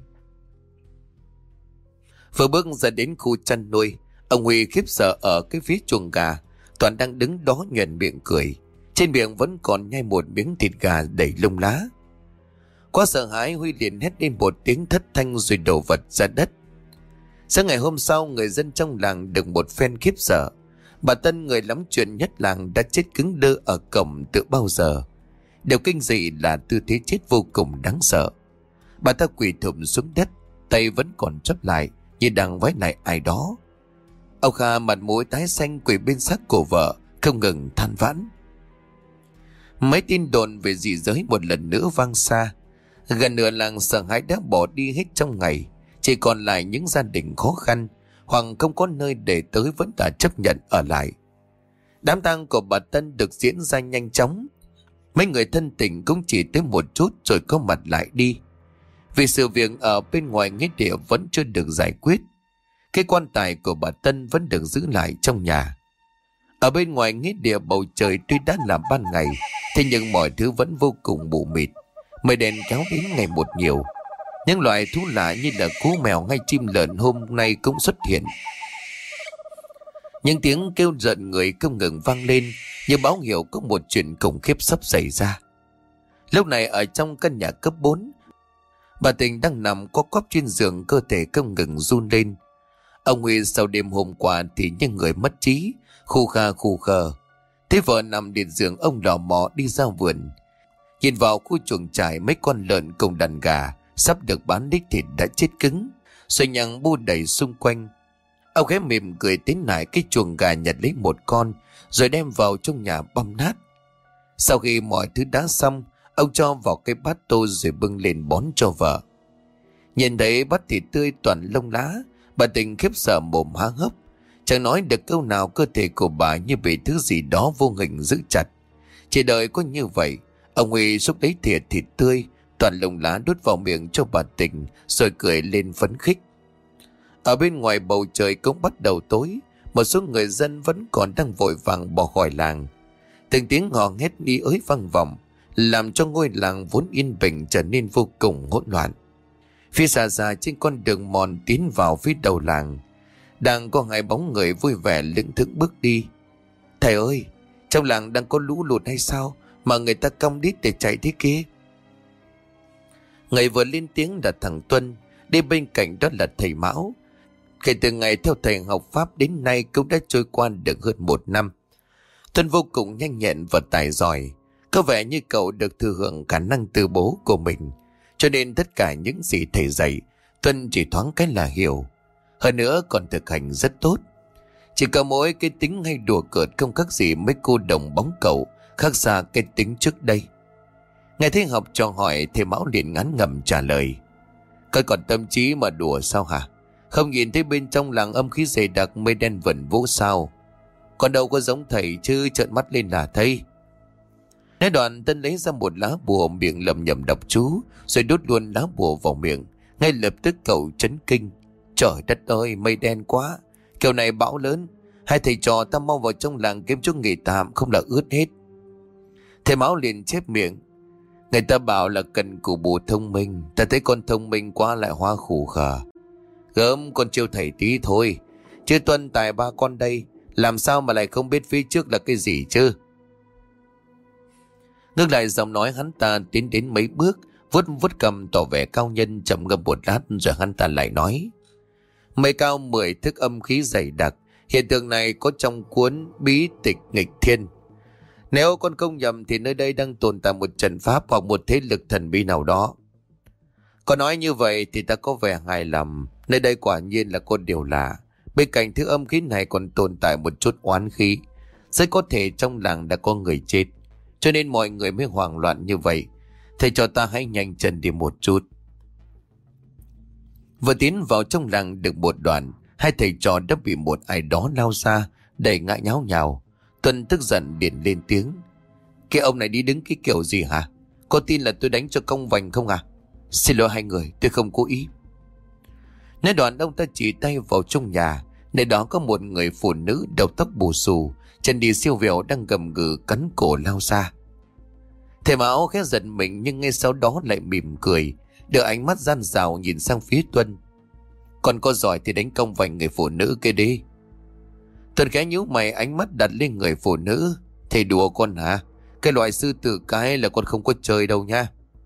A: Vừa bước ra đến khu chăn nuôi, ông Huy khiếp sợ ở cái phía chuồng gà. Toàn đang đứng đó nhoẻn miệng cười, trên miệng vẫn còn nhai một miếng thịt gà đầy lông lá. Quá sợ hãi, Huy liền hét lên một tiếng thất thanh rồi đổ vật ra đất. Sáng ngày hôm sau, người dân trong làng được một phen khiếp sợ. Bà Tân, người lắm chuyện nhất làng, đã chết cứng đơ ở cổng từ bao giờ. Điều kinh dị là tư thế chết vô cùng đáng sợ. Bà ta quỳ thụp xuống đất, tay vẫn còn chắp lại như đang vái lại ai đó. Ông Kha mặt mũi tái xanh quỳ bên xác của vợ, không ngừng than vãn. Mấy tin đồn về dị giới một lần nữa vang xa. Gần nửa làng sợ hãi đã bỏ đi hết trong ngày. Chỉ còn lại những gia đình khó khăn hoặc không có nơi để tới vẫn đã chấp nhận ở lại. Đám tang của bà Tân được diễn ra nhanh chóng. Mấy người thân tình cũng chỉ tới một chút rồi có mặt lại đi. Vì sự việc ở bên ngoài nghĩa địa vẫn chưa được giải quyết. Cái quan tài của bà Tân vẫn được giữ lại trong nhà. Ở bên ngoài nghĩa địa, bầu trời tuy đã là ban ngày, thế nhưng mọi thứ vẫn vô cùng mù mịt. Mây đen kéo đến ngày một nhiều. Những loài thú lạ như là cú mèo hay chim lợn hôm nay cũng xuất hiện. Những tiếng kêu giận người không ngừng vang lên, như báo hiệu có một chuyện khủng khiếp sắp xảy ra. Lúc này ở trong căn nhà cấp bốn, bà Tình đang nằm co quắp trên giường, cơ thể không ngừng run lên. Ông Huy sau đêm hôm qua thì như người mất trí, khu kha khu khờ. Thấy vợ nằm liệt giường, ông đỏ mò đi ra vườn. Nhìn vào khu chuồng trại, mấy con lợn cùng đàn gà sắp được bán đích thịt đã chết cứng, xoay nhằng bu đầy xung quanh. Ông ghé mỉm cười tiến lại cái chuồng gà, nhặt lấy một con rồi đem vào trong nhà băm nát. Sau khi mọi thứ đã xong, ông cho vào cái bát tô rồi bưng lên bón cho vợ. Nhìn thấy bát thịt tươi toàn lông lá, bà Tình khiếp sợ mồm há hốc, chẳng nói được câu nào. Cơ thể của bà như bị thứ gì đó vô hình giữ chặt. Chỉ đợi có như vậy, ông Huy xúc lấy thìa thịt tươi toàn lông lá đút vào miệng cho bà Tình, rồi cười lên phấn khích. Ở bên ngoài bầu trời cũng bắt đầu tối. Một số người dân vẫn còn đang vội vàng bỏ khỏi làng. Từng tiếng hò hét đi ới vang vọng, làm cho ngôi làng vốn yên bình trở nên vô cùng hỗn loạn. Phía xa xa trên con đường mòn tiến vào phía đầu làng, đang có hai bóng người vui vẻ lững thững bước đi. Thầy ơi, trong làng đang có lũ lụt hay sao mà người ta cong đít để chạy thế kia? Người vừa lên tiếng là thằng Tuân, đi bên cạnh đó là thầy Mão. Kể từ ngày theo thầy học pháp đến nay cũng đã trôi qua được hơn một năm. Tuân vô cùng nhanh nhẹn và tài giỏi, có vẻ như cậu được thừa hưởng khả năng từ bố của mình, cho nên tất cả những gì thầy dạy Tuân chỉ thoáng cái là hiểu. Hơn nữa còn thực hành rất tốt. Chỉ Chỉ có mỗi cái tính hay đùa cợt không khác gì mấy cô đồng bóng cậu, khác xa cái tính trước đây. Nghe thấy học trò hỏi, thầy Mão liền ngán ngẩm trả lời: "Coi còn tâm trí mà đùa sao hả? Không nhìn thấy bên trong làng âm khí dày đặc, mây đen vẩn vũ sao? Còn đâu có giống thầy chứ, trợn mắt lên là thấy." Nói đoạn, Tân lấy ra một lá bùa, miệng lẩm nhẩm đọc chú, rồi đút luôn lá bùa vào miệng. Ngay lập tức cậu chấn kinh: "Trời đất ơi, mây đen quá, kiểu này bão lớn. Hai thầy trò ta mau vào trong làng kiếm chỗ nghỉ tạm, không là ướt hết." Thầy Mão liền chép miệng: "Người ta bảo là cần cù bù thông minh, ta thấy con thông minh quá lại hoa khủ khờ. Gớm con chiêu thầy tí thôi, chứ Tuân Tài ba con đây làm sao mà lại không biết phía trước là cái gì chứ." Ngược lại giọng nói, hắn ta tiến đến mấy bước, vuốt vuốt cầm tỏ vẻ cao nhân, trầm ngâm một lát rồi hắn ta lại nói: "Mây cao mười thức âm khí dày đặc, hiện tượng này có trong cuốn bí tịch nghịch thiên. Nếu con không nhầm thì nơi đây đang tồn tại một trận pháp hoặc một thế lực thần bí nào đó. Có nói như vậy thì ta có vẻ hài lòng. Nơi đây quả nhiên là có điều lạ. Bên cạnh thứ âm khí này còn tồn tại một chút oán khí. Rất có thể trong làng đã có người chết, cho nên mọi người mới hoảng loạn như vậy. Thầy cho ta hãy nhanh chân đi một chút." Vừa tiến vào trong làng được một đoạn, hai thầy trò đã bị một ai đó lao ra đẩy ngã nháo nhào. Tuân tức giận điền lên tiếng: "Cái ông này đi đứng cái kiểu gì hả? Có tin là tôi đánh cho công vành không à? Xin lỗi hai người, tôi không cố ý." Nói đoạn, ông ta chỉ tay vào trong nhà, nơi đó có một người phụ nữ đầu tóc bù xù, chân đi siêu vẹo đang gầm gừ cắn cổ lao ra. Thầy Mão khẽ giật mình, nhưng ngay sau đó lại mỉm cười, đưa ánh mắt gian dảo nhìn sang phía Tuân: "Còn có giỏi thì đánh công vành người phụ nữ kia đi." Tuân khẽ nhíu mày, ánh mắt đặt lên người phụ nữ: "Thầy đùa con hả? Cái loại sư tử cái là con không có chơi đâu nha."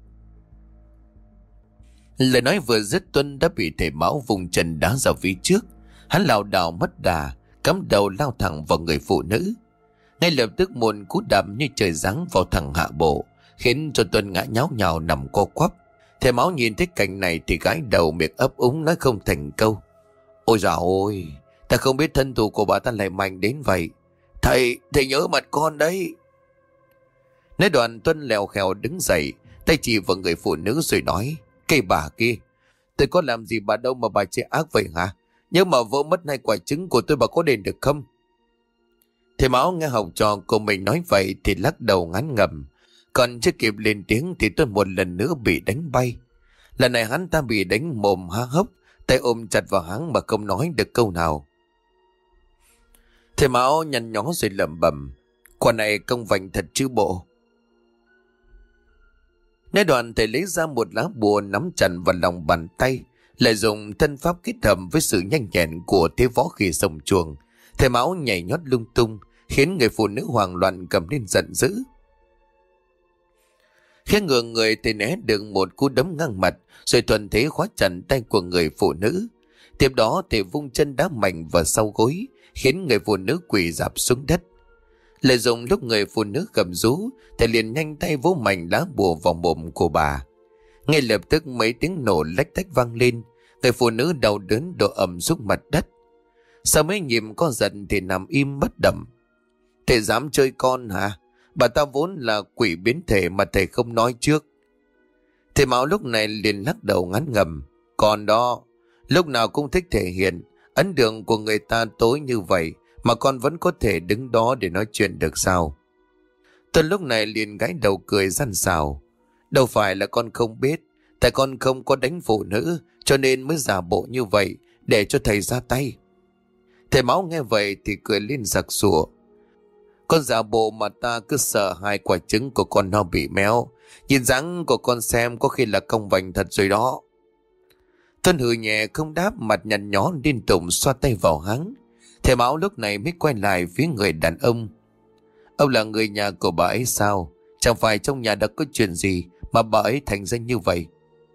A: Lời nói vừa dứt, Tuân đã bị thầy Mão vùng chân đá ra phía trước. Hắn lảo đảo mất đà, cắm đầu lao thẳng vào người phụ nữ. Ngay lập tức một cú đạp như trời giáng vào thẳng hạ bộ, khiến cho Tuân ngã nháo nhào nằm co quắp. Thầy Mão nhìn thấy cảnh này thì gãi đầu, miệng ấp úng nói không thành câu: "Ôi dào ôi, ta không biết thân thủ của bà ta lại mạnh đến vậy. Thầy, thầy nhớ mặt con đấy." Nói đoạn, Tuân lèo khèo đứng dậy, tay chỉ vào người phụ nữ rồi nói: "Cây bà kia, tôi có làm gì bà đâu mà bà chế ác vậy hả? Nhớ mà vỡ mất hai quả trứng của tôi bà có đền được không?" Thầy Mão nghe học trò của mình nói vậy thì lắc đầu ngán ngẩm. Còn chưa kịp lên tiếng thì Tuân một lần nữa bị đánh bay. Lần này hắn ta bị đánh mồm há hốc, tay ôm chặt vào hắn mà không nói được câu nào. Thầy Mão nhăn nhó rồi lẩm bẩm: "Quả này công vành thật chứ bộ." Nói đoạn, thầy lấy ra một lá bùa nắm chặt vào lòng bàn tay, lại dùng thân pháp kết hợp với sự nhanh nhẹn của thế võ khi sông chuồng. Thầy Mão nhảy nhót lung tung, khiến người phụ nữ hoảng loạn cầm lên giận dữ. Khi ngửa người, thầy né được một cú đấm ngang mặt, rồi thuận thế khóa chặt tay của người phụ nữ. Tiếp đó thầy vung chân đá mạnh vào sau gối, khiến người phụ nữ quỳ rạp xuống đất. Lợi dụng lúc người phụ nữ gầm rú, thầy liền nhanh tay vỗ mạnh lá bùa vào mồm của bà. Ngay lập tức mấy tiếng nổ lách tách vang lên, người phụ nữ đau đớn đổ ầm xuống mặt đất. Sau mấy nhịp co giật thì nằm im bất động. "Thầy dám chơi con hả? Bà ta vốn là quỷ biến thể mà thầy không nói trước." Thầy Mão lúc này liền lắc đầu ngán ngẩm: "Con đó, lúc nào cũng thích thể hiện, ấn tượng của người ta tối như vậy mà con vẫn có thể đứng đó để nói chuyện được sao?" Tuân lúc này liền gãi đầu cười răn xào: "Đâu phải là con không biết, tại con không có đánh phụ nữ cho nên mới giả bộ như vậy để cho thầy ra tay." Thầy Mão nghe vậy thì cười lên giặc sủa: "Con giả bộ mà ta cứ sợ hai quả trứng của con nó bị méo. Nhìn dáng của con xem có khi là công vành thật rồi đó." Tuân hừ nhẹ không đáp, mặt nhăn nhó liên tục xoa tay vào hắn. Thầy Mão lúc này mới quay lại phía người đàn ông: "Ông là người nhà của bà ấy sao? Chẳng phải trong nhà đã có chuyện gì mà bà ấy thành danh như vậy?"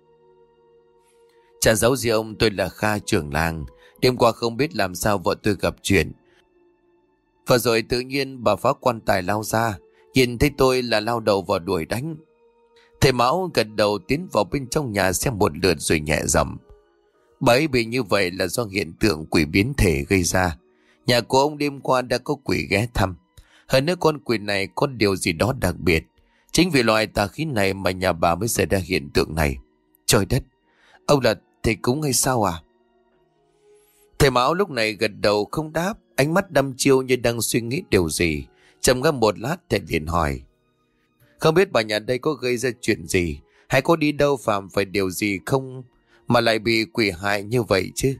A: "Chả giấu gì ông, tôi là Kha trưởng làng. Đêm qua không biết làm sao vợ tôi gặp chuyện. Và rồi tự nhiên bà phá quan tài lao ra, nhìn thấy tôi là lao đầu vào đuổi đánh." Thầy Mão gật đầu tiến vào bên trong nhà xem một lượt rồi nhẹ giọng: "Bà ấy bị như vậy là do hiện tượng quỷ biến thể gây ra. Nhà của ông đêm qua đã có quỷ ghé thăm. Hơn nữa con quỷ này có điều gì đó đặc biệt. Chính vì loại tà khí này mà nhà bà mới xảy ra hiện tượng này. Trời đất, ông là thầy cúng hay sao à? Thầy Mão lúc này gật đầu không đáp, ánh mắt đăm chiêu như đang suy nghĩ điều gì. Trầm ngâm một lát thầy liền hỏi: không biết bà nhà đây có gây ra chuyện gì, hay có đi đâu phạm phải điều gì không mà lại bị quỷ hại như vậy chứ?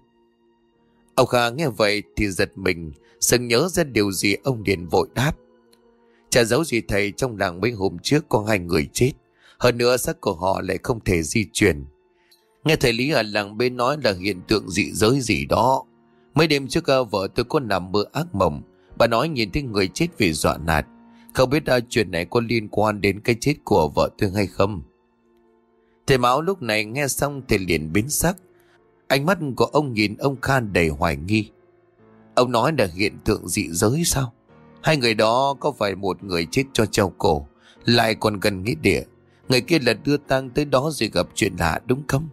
A: Ông Kha nghe vậy thì giật mình, sừng nhớ ra điều gì, ông liền vội đáp: chả giấu gì thầy, trong làng mấy hôm trước có hai người chết. Hơn nữa xác của họ lại không thể di chuyển. Nghe thầy Lý ở làng bên nói là hiện tượng dị giới gì đó. Mấy đêm trước vợ tôi có nằm mơ ác mộng. Bà nói nhìn thấy người chết vì dọa nạt. Không biết uh, chuyện này có liên quan đến cái chết của vợ tôi hay không? Thầy Mão lúc này nghe xong thì liền biến sắc. Ánh mắt của ông nhìn ông Khan đầy hoài nghi. Ông nói là hiện tượng dị giới sao? Hai người đó có phải một người chết cho treo cổ, lại còn gần nghĩa địa, người kia là đưa tang tới đó rồi gặp chuyện lạ đúng không?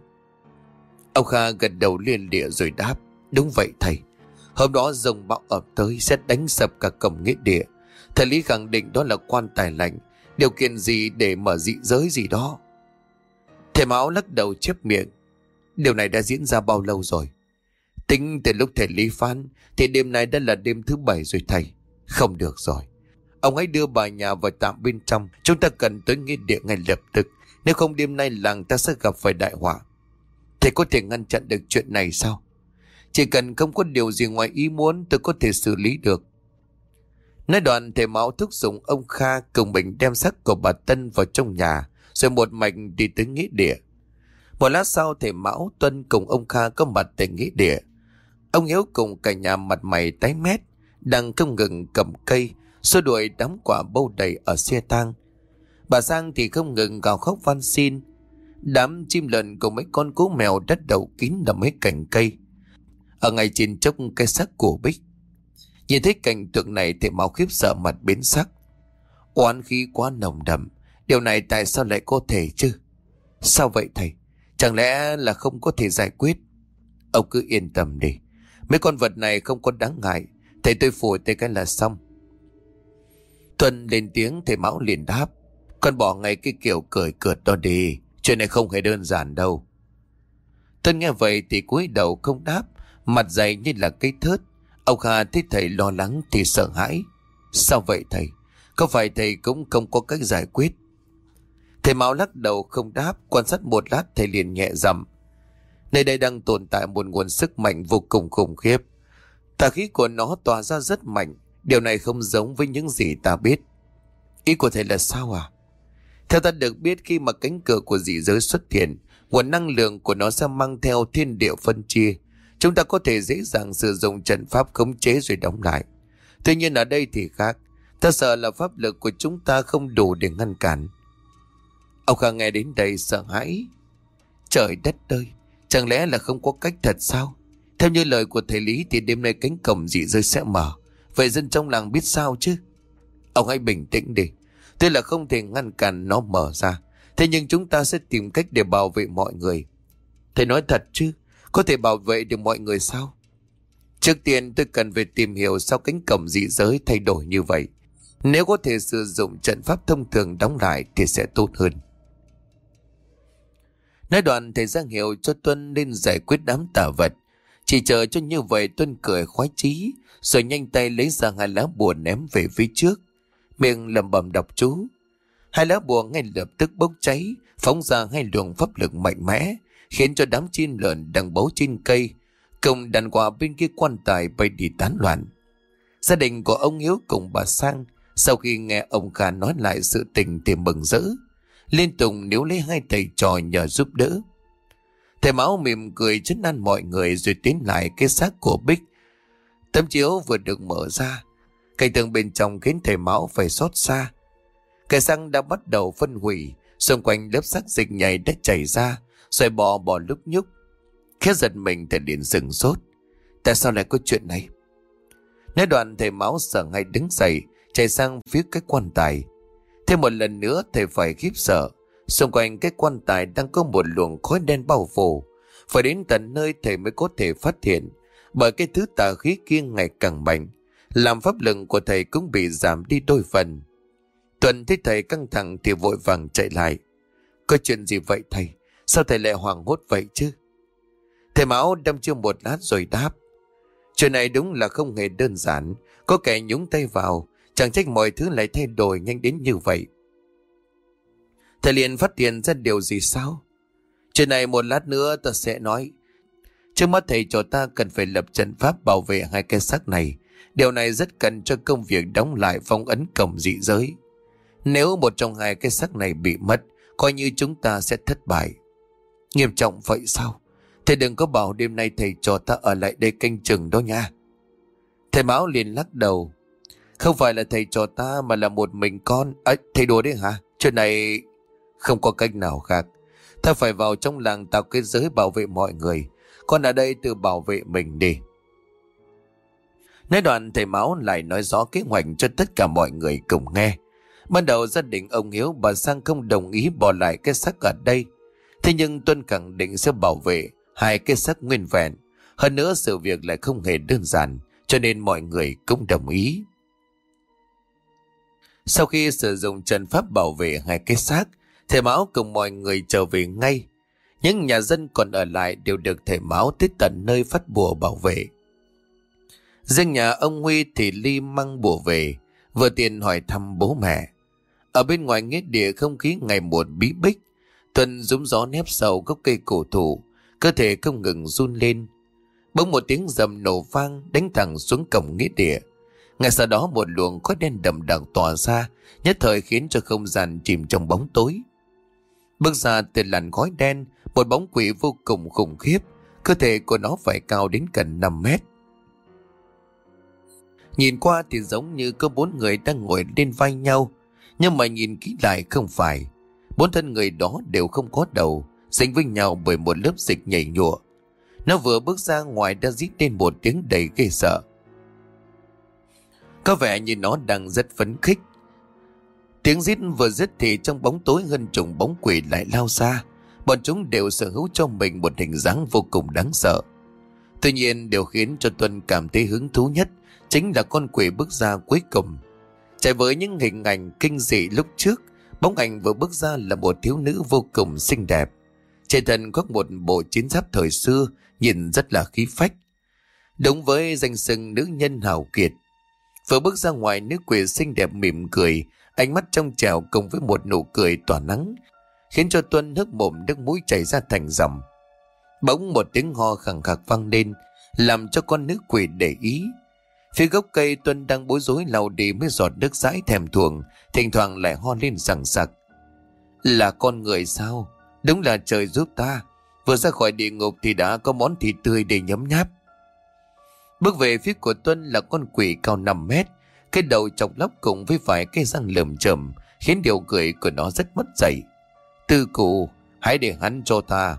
A: Ông Kha gật đầu liên địa rồi đáp: đúng vậy thầy. Hôm đó dòng bão ập tới sẽ đánh sập cả cổng nghĩa địa. Thầy Lý khẳng định đó là quan tài lạnh. Điều kiện gì để mở dị giới gì đó? Thầy Mão lắc đầu chép miệng: điều này đã diễn ra bao lâu rồi? Tính từ lúc thầy Lý phán thì đêm nay đã là đêm thứ bảy rồi thầy. Không được rồi, ông hãy đưa bà nhà vào tạm bên trong. Chúng ta cần tới nghĩa địa ngay lập tức. Nếu không đêm nay làng ta sẽ gặp phải đại họa. Thầy có thể ngăn chặn được chuyện này sao? Chỉ cần không có điều gì ngoài ý muốn, tôi có thể xử lý được. Nói đoạn thầy Mão thúc giục ông Kha cùng mình đem xác của bà Tân vào trong nhà, rồi một mạch đi tới nghĩa địa. Một lát sau thầy Mão, Tuân cùng ông Kha có mặt tại nghĩa địa. Ông Hiếu cùng cả nhà mặt mày tái mét, đang không ngừng cầm cây xua đuổi đám quả bâu đầy ở xe tang. Bà Sang thì không ngừng gào khóc van xin. Đám chim lợn cùng mấy con cú mèo đất đậu kín ở mấy cành cây, ở ngay trên chốc cái xác của Bích. Nhìn thấy cảnh tượng này thì Mão khiếp sợ mặt biến sắc. Oán khí quá nồng đậm, điều này tại sao lại có thể chứ? Sao vậy thầy? Chẳng lẽ là không có thể giải quyết? Ông cứ yên tâm đi, mấy con vật này không có đáng ngại. Thầy tôi phủi tay cái là xong. Tuân lên tiếng, thầy Mão liền đáp: con bỏ ngay cái kiểu cười cợt đó đi, chuyện này không hề đơn giản đâu. Tuân nghe vậy thì cúi đầu không đáp, mặt dày như là cây thớt. Ông Kha thấy thầy lo lắng thì sợ hãi. Sao vậy thầy? Có phải thầy cũng không có cách giải quyết? Thầy Mão lắc đầu không đáp. Quan sát một lát thầy liền nhẹ giọng: nơi đây đang tồn tại một nguồn sức mạnh vô cùng khủng khiếp. Tà khí của nó tỏa ra rất mạnh. Điều này không giống với những gì ta biết. Ý của thầy là sao à? Theo ta được biết, khi mà cánh cửa của dị giới xuất hiện, nguồn năng lượng của nó sẽ mang theo thiên địa phân chia. Chúng ta có thể dễ dàng sử dụng trận pháp khống chế rồi đóng lại. Tuy nhiên ở đây thì khác. Ta sợ là pháp lực của chúng ta không đủ để ngăn cản. Ông Kha nghe đến đây sợ hãi. Trời đất ơi, chẳng lẽ là không có cách thật sao? Theo như lời của thầy Lý thì đêm nay cánh cổng dị giới sẽ mở. Vậy dân trong làng biết sao chứ? Ông hãy bình tĩnh đi. Tuy là không thể ngăn cản nó mở ra, thế nhưng chúng ta sẽ tìm cách để bảo vệ mọi người. Thầy nói thật chứ? Có thể bảo vệ được mọi người sao? Trước tiên tôi cần phải tìm hiểu sao cánh cổng dị giới thay đổi như vậy. Nếu có thể sử dụng trận pháp thông thường đóng lại thì sẽ tốt hơn. Nói đoạn thầy ra hiệu cho Tuân nên giải quyết đám tà vật. Chỉ chờ cho như vậy Tuân cười khoái chí, rồi nhanh tay lấy ra hai lá bùa ném về phía trước, miệng lẩm bẩm đọc chú. Hai lá bùa ngay lập tức bốc cháy, phóng ra hai luồng pháp lực mạnh mẽ, khiến cho đám chim lợn đang bấu trên cây cùng đàn quà bên kia quan tài bay đi tán loạn. Gia đình của ông Hiếu cùng bà Sang sau khi nghe ông Kha nói lại sự tình thì mừng rỡ, liên tục níu lấy hai thầy trò nhờ giúp đỡ. Thầy Mão mỉm cười trấn an mọi người rồi tiến lại cái xác của Bích. Tấm chiếu vừa được mở ra, cảnh tượng bên trong khiến thầy Mão phải xót xa. Cái xăng đã bắt đầu phân hủy, xung quanh lớp xác dịch nhầy đã chảy ra, rồi bò bò lúc nhúc. Khẽ giật mình thầy liền sừng sốt. Tại sao lại có chuyện này? Nói đoạn thầy Mão sợ ngay đứng dậy, chạy sang phía cái quan tài. Thêm một lần nữa thầy phải khiếp sợ. Xung quanh cái quan tài đang có một luồng khói đen bao phủ. Phải đến tận nơi thầy mới có thể phát hiện bởi cái thứ tà khí kia ngày càng mạnh, làm pháp lực của thầy cũng bị giảm đi đôi phần. Tuần thấy thầy căng thẳng thì vội vàng chạy lại. Có chuyện gì vậy thầy? Sao thầy lại hoảng hốt vậy chứ? Thầy Mão đăm chiêu một lát rồi đáp. Chuyện này đúng là không hề đơn giản. Có kẻ nhúng tay vào, chẳng trách mọi thứ lại thay đổi nhanh đến như vậy. Thầy liền phát hiện ra điều gì sao? Chuyện này một lát nữa ta sẽ nói. Trước mắt thầy cho ta cần phải lập trận pháp bảo vệ hai cái xác này. Điều này rất cần cho công việc đóng lại phong ấn cổng dị giới. Nếu một trong hai cái xác này bị mất, coi như chúng ta sẽ thất bại. Nghiêm trọng vậy sao? Thầy đừng có bảo đêm nay thầy cho ta ở lại đây canh chừng đó nha. Thầy Mão liền lắc đầu. Không phải là thầy cho ta mà là một mình con. À, thầy đùa đấy hả? Chuyện này không có cách nào khác. Ta phải vào trong làng tạo cái giới bảo vệ mọi người. Con ở đây tự bảo vệ mình đi. Nói đoạn thầy Mão lại nói rõ kế hoạch cho tất cả mọi người cùng nghe. Ban đầu gia đình ông Hiếu bà Sang không đồng ý bỏ lại cái xác ở đây. Thế nhưng Tuân khẳng định sẽ bảo vệ hai cái xác nguyên vẹn. Hơn nữa sự việc lại không hề đơn giản, cho nên mọi người cũng đồng ý. Sau khi sử dụng trận pháp bảo vệ hai cái xác, thầy Mão cùng mọi người trở về ngay. Những nhà dân còn ở lại đều được thầy Mão tới tận nơi phát bùa bảo vệ. Riêng nhà ông Huy thì Ly mang bùa về, vừa tiện hỏi thăm bố mẹ. Ở bên ngoài nghĩa địa không khí ngày một bí bích. Tuân rúm gió nép sau gốc cây cổ thụ, cơ thể không ngừng run lên. Bỗng một tiếng rầm nổ vang đánh thẳng xuống cổng nghĩa địa. Ngay sau đó một luồng khói đen đậm đặc tỏa ra, nhất thời khiến cho không gian chìm trong bóng tối. Bước ra từ làn khói đen, một bóng quỷ vô cùng khủng khiếp, cơ thể của nó phải cao đến gần năm mét. Nhìn qua thì giống như có bốn người đang ngồi lên vai nhau, nhưng mà nhìn kỹ lại không phải. Bốn thân người đó đều không có đầu, dính với nhau bởi một lớp dịch nhảy nhụa. Nó vừa bước ra ngoài đã rít lên một tiếng đầy ghê sợ. Có vẻ như nó đang rất phấn khích. Tiếng rít vừa dứt thì trong bóng tối hơn chục bóng quỷ lại lao ra. Bọn chúng đều sở hữu cho mình một hình dáng vô cùng đáng sợ. Tuy nhiên điều khiến cho Tuân cảm thấy hứng thú nhất chính là con quỷ bước ra cuối cùng. Trái với những hình ảnh kinh dị lúc trước, bóng ảnh vừa bước ra là một thiếu nữ vô cùng xinh đẹp. Trên thân có một bộ chiến giáp thời xưa, nhìn rất là khí phách. Đúng với danh xưng nữ nhân hào kiệt. Vừa bước ra ngoài, nữ quỷ xinh đẹp mỉm cười, ánh mắt trong trẻo cùng với một nụ cười tỏa nắng, khiến cho Tuân hớp mồm nước mũi chảy ra thành dòng. Bỗng một tiếng ho khẳng khặc vang lên, làm cho con nữ quỷ để ý. Phía gốc cây Tuân đang bối rối lau đi mấy giọt nước dãi thèm thuồng, thỉnh thoảng lại ho lên sằng sặc. Là con người sao? Đúng là trời giúp ta. Vừa ra khỏi địa ngục thì đã có món thịt tươi để nhấm nháp. Bước về phía của Tuân là con quỷ cao năm mét, cái đầu chọc lóc cùng với vài cái răng lởm chởm, khiến điều cười của nó rất mất dạy. Tư cụ, hãy để hắn cho ta.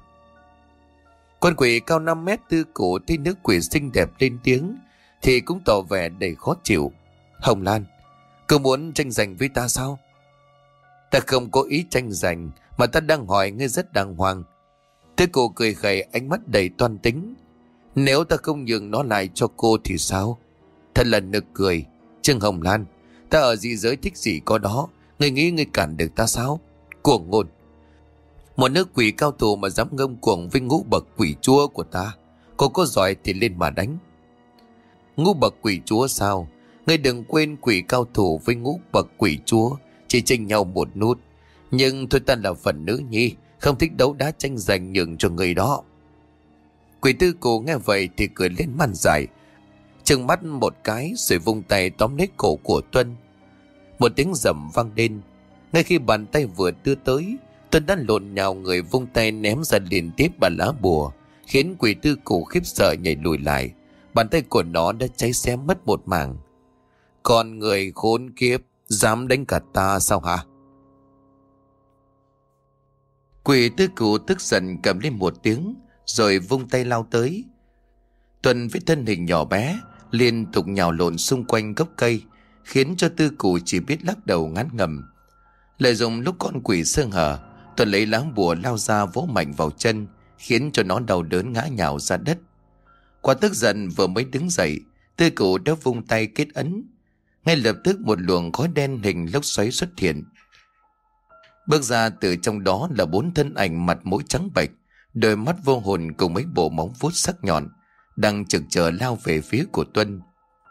A: Con quỷ cao năm mét tư cụ thấy nữ quỷ xinh đẹp lên tiếng thì cũng tỏ vẻ đầy khó chịu. Hồng Lan, cứ muốn tranh giành với ta sao? Ta không có ý tranh giành, mà ta đang hỏi ngươi rất đàng hoàng. Tư cụ cười khẩy, ánh mắt đầy toan tính. Nếu ta không nhường nó lại cho cô thì sao? Thật là nực cười. Trương Hồng Lan, ta ở dị giới thích gì có đó, ngươi nghĩ ngươi cản được ta sao? Cuồng ngôn. Một nữ quỷ cao thủ mà dám ngông cuồng với ngũ bậc quỷ chúa của ta, cô có giỏi thì lên mà đánh. Ngũ bậc quỷ chúa sao? Ngươi đừng quên quỷ cao thủ với ngũ bậc quỷ chúa chỉ chênh nhau một nút. Nhưng thôi, ta là phần nữ nhi, không thích đấu đá tranh giành nhường cho người đó. Quỷ tư cụ nghe vậy thì cười lên man dại, trừng mắt một cái rồi vung tay tóm lấy cổ của Tuân. Một tiếng rầm vang lên. Ngay khi bàn tay vừa đưa tới, Tuân đã lộn nhào người vung tay ném ra liên tiếp ba lá bùa, khiến quỷ tư cụ khiếp sợ nhảy lùi lại. Bàn tay của nó đã cháy xém mất một mảng. Con người khốn kiếp, dám đánh cả ta sao hả? Quỷ tư cụ tức giận cầm lên một tiếng rồi vung tay lao tới. Tuân với thân hình nhỏ bé liên tục nhào lộn xung quanh gốc cây, khiến cho tư cụ chỉ biết lắc đầu ngán ngẩm. Lợi dụng lúc con quỷ sơ hở, Tuân lấy lá bùa lao ra vỗ mạnh vào chân, khiến cho nó đau đớn ngã nhào ra đất. Quả tức giận vừa mới đứng dậy, Tư Cụ đã vung tay kết ấn. Ngay lập tức một luồng khói đen hình lốc xoáy xuất hiện. Bước ra từ trong đó là bốn thân ảnh mặt mũi trắng bệch, đôi mắt vô hồn cùng mấy bộ móng vuốt sắc nhọn, đang trực chờ lao về phía của Tuân.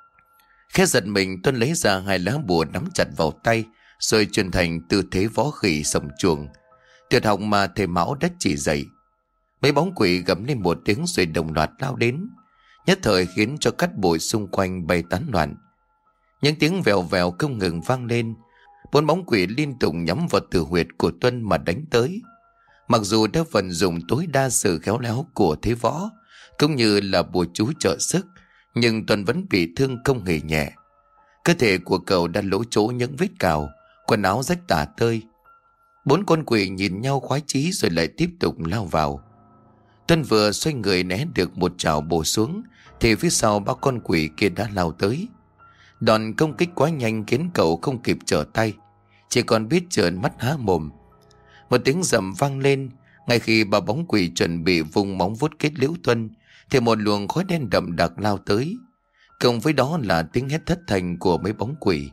A: Khẽ giật mình, Tuân lấy ra hai lá bùa nắm chặt vào tay, rồi chuyển thành tư thế võ khỉ sổng chuồng. Tuyệt học mà thầy Mão đã chỉ dạy. Mấy bóng quỷ gầm lên một tiếng rồi đồng loạt lao đến, nhất thời khiến cho cát bụi xung quanh bay tán loạn. Những tiếng vèo vèo không ngừng vang lên. Bốn bóng quỷ liên tục nhắm vào tử huyệt của Tuân mà đánh tới. Mặc dù đã vận dụng tối đa sự khéo léo của thế võ cũng như là bùa chú trợ sức, nhưng Tuân vẫn bị thương không hề nhẹ. Cơ thể của cậu đã lỗ chỗ những vết cào, quần áo rách tả tơi. Bốn con quỷ nhìn nhau khoái chí rồi lại tiếp tục lao vào. Tuân vừa xoay người né được một chảo bổ xuống thì phía sau ba con quỷ kia đã lao tới. Đòn công kích quá nhanh khiến cậu không kịp trở tay, chỉ còn biết trợn mắt há mồm. Một tiếng rầm vang lên. Ngay khi ba bóng quỷ chuẩn bị vùng móng vuốt kết liễu Tuân thì một luồng khói đen đậm đặc lao tới, cộng với đó là tiếng hét thất thanh của mấy bóng quỷ.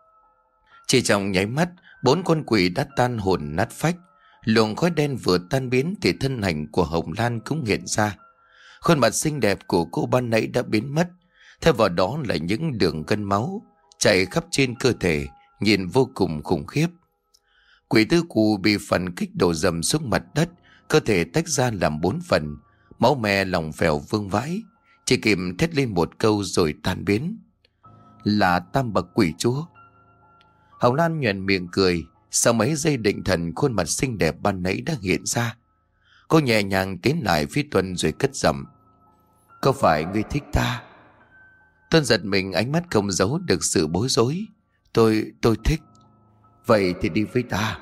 A: Chỉ trong nháy mắt, bốn con quỷ đã tan hồn nát phách. Luồng khói đen vừa tan biến thì thân hình của Hồng Lan cũng hiện ra. Khuôn mặt xinh đẹp của cô ban nãy đã biến mất, thay vào đó là những đường gân máu chảy khắp trên cơ thể, nhìn vô cùng khủng khiếp. Quỷ Tư Cụ bị phần kích đổ dầm xuống mặt đất, cơ thể tách ra làm bốn phần, máu me lòng phèo vương vãi, chỉ kịp thét lên một câu rồi tan biến. Là Tam Bậc Quỷ Chúa. Hồng Lan nhoẻn miệng cười, sau mấy giây định thần khuôn mặt xinh đẹp ban nãy đã hiện ra. Cô nhẹ nhàng tiến lại phía Tuân rồi cất giọng: có phải ngươi thích ta? Tuân giật mình, ánh mắt không giấu được sự bối rối. Tôi, tôi thích. Vậy thì đi với ta.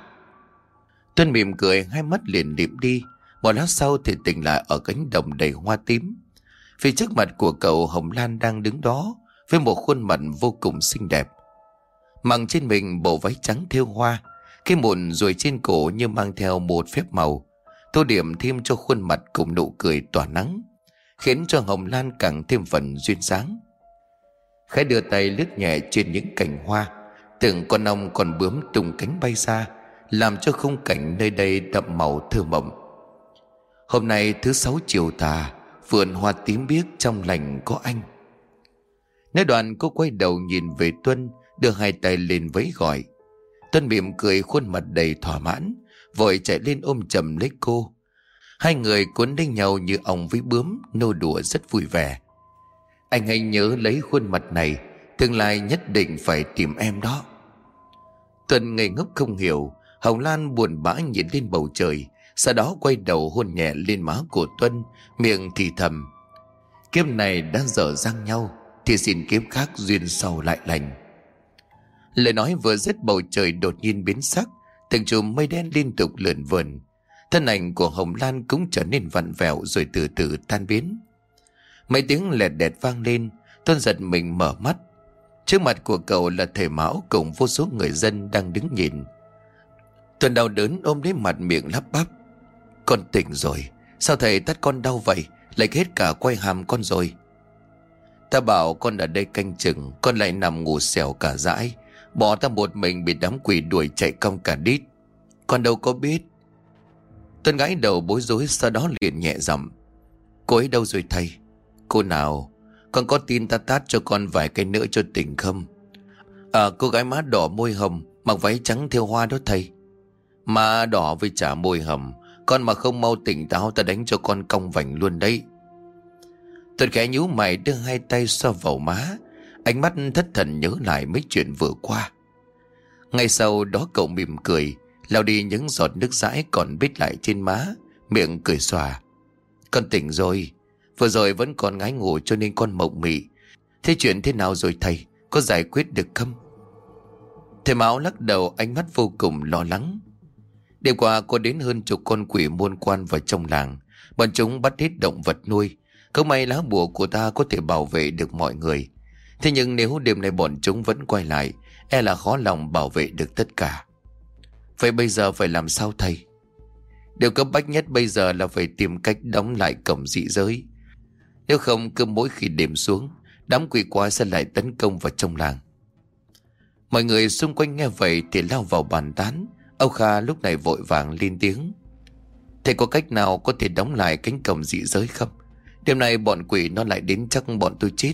A: Tuân mỉm cười, hai mắt liền liệm đi. Một lát sau thì tỉnh lại ở cánh đồng đầy hoa tím. Phía trước mặt của cậu, Hồng Lan đang đứng đó với một khuôn mặt vô cùng xinh đẹp. Mặc trên mình bộ váy trắng thêu hoa, cái mụn ruồi trên cổ như mang theo một phép màu, tô điểm thêm cho khuôn mặt cùng nụ cười tỏa nắng, khiến cho Hồng Lan càng thêm phần duyên dáng. Khẽ đưa tay lướt nhẹ trên những cành hoa, từng con ong còn bướm tung cánh bay xa, làm cho khung cảnh nơi đây đậm màu thơ mộng. Hôm nay thứ sáu chiều tà, vườn hoa tím biếc trong lành có anh. Nói đoạn cô quay đầu nhìn về Tuân, đưa hai tay lên vẫy gọi. Tuân mỉm cười, khuôn mặt đầy thỏa mãn, vội chạy lên ôm chầm lấy cô. Hai người cuốn lấy nhau như ong với bướm, nô đùa rất vui vẻ. Anh hãy nhớ lấy khuôn mặt này, tương lai nhất định phải tìm em đó. Tuân ngây ngốc không hiểu. Hồng Lan buồn bã nhìn lên bầu trời, sau đó quay đầu hôn nhẹ lên má của Tuân, miệng thì thầm: kiếp này đã dở dang nhau, thì xin kiếp khác duyên sau lại lành. Lời nói vừa dứt, bầu trời đột nhiên biến sắc, từng chùm mây đen liên tục lượn vờn. Thân ảnh của Hồng Lan cũng trở nên vặn vẹo rồi từ từ tan biến. Mấy tiếng lẹt đẹt vang lên. Tuân giật mình mở mắt. Trước mặt của cậu là thầy Mão cùng vô số người dân đang đứng nhìn. Tuân đau đớn ôm lấy mặt, miệng lắp bắp: con tỉnh rồi. Sao thầy tắt con đau vậy? Lại hết cả quai hàm con rồi. Ta bảo con ở đây canh chừng, con lại nằm ngủ xẻo cả dãi, bỏ ta một mình bị đám quỷ đuổi chạy cong cả đít. Con đâu có biết. Tuân gãi đầu bối rối, sau đó liền nhẹ giọng: cô ấy đâu rồi thầy? Cô nào? Con có tin ta tát cho con vài cái nữa cho tỉnh không? À, cô gái má đỏ môi hồng, mặc váy trắng thêu hoa đó thầy. Má đỏ với chả môi hồng, con mà không mau tỉnh táo ta đánh cho con cong vành luôn đấy. Tuân khẽ nhíu mày, đưa hai tay xoa vào má, ánh mắt thất thần nhớ lại mấy chuyện vừa qua. Ngay sau đó cậu mỉm cười, lau đi những giọt nước dãi còn bết lại trên má, miệng cười xòa: con tỉnh rồi. Vừa rồi vẫn còn ngái ngủ cho nên con mộng mị. Thế chuyện thế nào rồi thầy? Có giải quyết được không? Thầy Mão lắc đầu, ánh mắt vô cùng lo lắng. Đêm qua có đến hơn chục con quỷ môn quan vào trong làng. Bọn chúng bắt hết động vật nuôi. Không may lá bùa của ta có thể bảo vệ được mọi người. Thế nhưng nếu đêm nay bọn chúng vẫn quay lại, e là khó lòng bảo vệ được tất cả. Vậy bây giờ phải làm sao thầy? Điều cấp bách nhất bây giờ là phải tìm cách đóng lại cổng dị giới. Nếu không cứ mỗi khi đêm xuống, đám quỷ quái sẽ lại tấn công vào trong làng. Mọi người xung quanh nghe vậy thì lao vào bàn tán. Âu Kha lúc này vội vàng lên tiếng: "Thầy có cách nào có thể đóng lại cánh cổng dị giới không? Đêm nay bọn quỷ nó lại đến chắc bọn tôi chết."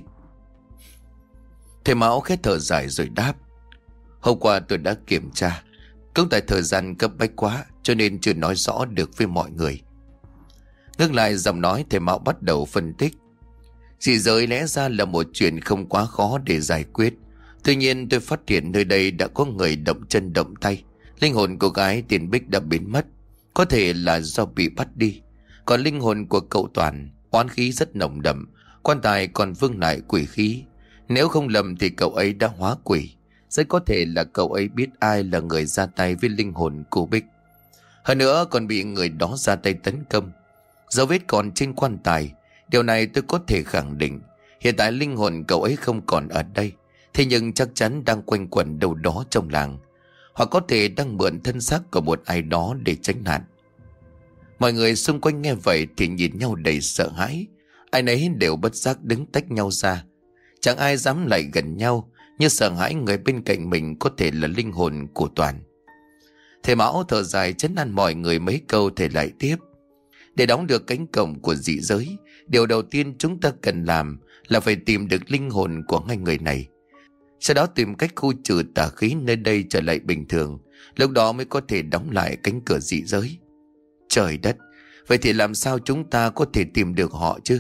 A: Thầy Mão khẽ thở dài rồi đáp: "Hôm qua tôi đã kiểm tra, cũng tại thời gian cấp bách quá cho nên chưa nói rõ được với mọi người." Ngưng lại giọng nói, thầy Mão bắt đầu phân tích: "Dị giới lẽ ra là một chuyện không quá khó để giải quyết. Tuy nhiên tôi phát hiện nơi đây đã có người động chân động tay. Linh hồn của gái tiền Bích đã biến mất, có thể là do bị bắt đi. Còn linh hồn của cậu Toàn, oán khí rất nồng đậm, quan tài còn vương lại quỷ khí. Nếu không lầm thì cậu ấy đã hóa quỷ. Rất có thể là cậu ấy biết ai là người ra tay với linh hồn cô Bích. Hơn nữa còn bị người đó ra tay tấn công. Dấu vết còn trên quan tài. Điều này tôi có thể khẳng định. Hiện tại linh hồn cậu ấy không còn ở đây, thế nhưng chắc chắn đang quanh quẩn đâu đó trong làng, hoặc có thể đang mượn thân xác của một ai đó để tránh nạn." Mọi người xung quanh nghe vậy thì nhìn nhau đầy sợ hãi. Ai nấy đều bất giác đứng tách nhau ra. Chẳng ai dám lại gần nhau, như sợ hãi người bên cạnh mình có thể là linh hồn của Toàn. Thầy Mão thở dài trấn an mọi người mấy câu, thầy lại tiếp: "Để đóng được cánh cổng của dị giới, điều đầu tiên chúng ta cần làm là phải tìm được linh hồn của hai người này. Sau đó tìm cách khu trừ tà khí nơi đây trở lại bình thường. Lúc đó mới có thể đóng lại cánh cửa dị giới." Trời đất, vậy thì làm sao chúng ta có thể tìm được họ chứ?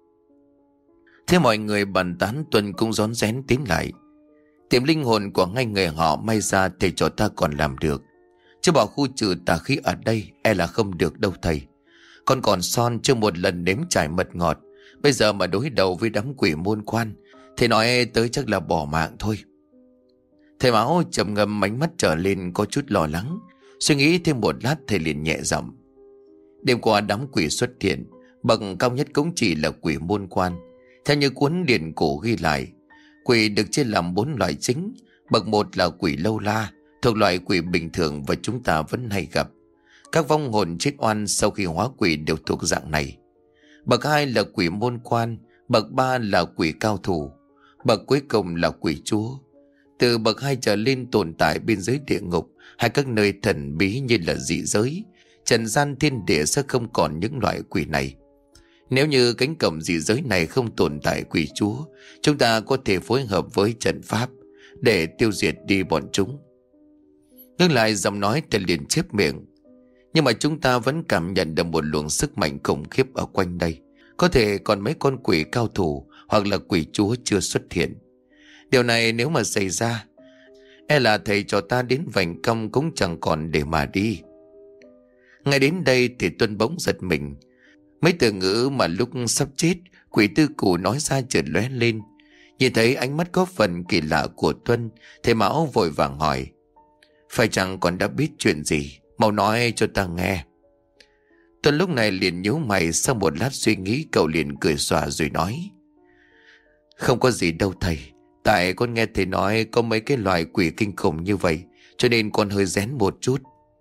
A: Thế mọi người bàn tán, Tuân cũng rón rén tiến lại: "Tìm linh hồn của hai người họ may ra thầy trò ta còn làm được, chứ bảo khu trừ tà khí ở đây e là không được đâu thầy. Con còn son chưa một lần nếm trải mật ngọt, bây giờ mà đối đầu với đám quỷ môn quan, thầy nói tới chắc là bỏ mạng thôi." Thầy Mão trầm ngâm, ánh mắt trở lên có chút lo lắng. Suy nghĩ thêm một lát, thầy liền nhẹ giọng: "Đêm qua đám quỷ xuất hiện, bậc cao nhất cũng chỉ là quỷ môn quan. Theo như cuốn điển cổ ghi lại, quỷ được chia làm bốn loại chính. Bậc một là quỷ lâu la, thuộc loại quỷ bình thường và chúng ta vẫn hay gặp. Các vong hồn chết oan sau khi hóa quỷ đều thuộc dạng này. Bậc hai là quỷ môn quan, bậc ba là quỷ cao thủ, bậc cuối cùng là quỷ chúa. Từ bậc hai trở lên tồn tại bên dưới địa ngục hay các nơi thần bí như là dị giới, trần gian thiên địa sẽ không còn những loại quỷ này. Nếu như cánh cổng dị giới này không tồn tại quỷ chúa, chúng ta có thể phối hợp với trận pháp để tiêu diệt đi bọn chúng." Ngưng lại giọng nói, thầy liền chép miệng: "Nhưng mà chúng ta vẫn cảm nhận được một luồng sức mạnh khủng khiếp ở quanh đây. Có thể còn mấy con quỷ cao thủ hoặc là quỷ chúa chưa xuất hiện. Điều này nếu mà xảy ra, e là thầy trò ta đến vành cong cũng chẳng còn để mà đi." Ngay đến đây thì Tuân bỗng giật mình. Mấy từ ngữ mà lúc sắp chết quỷ tư cụ nói ra chợt lóe lên. Nhìn thấy ánh mắt có phần kỳ lạ của Tuân, thầy Mão vội vàng hỏi: "Phải chăng còn đã biết chuyện gì? Mau nói cho ta nghe." Tuân lúc này liền nhíu mày, sau một lát suy nghĩ cậu liền cười xòa rồi nói: "Không có gì đâu thầy. Tại con nghe thầy nói có mấy cái loài quỷ kinh khủng như vậy, cho nên con hơi rén một chút."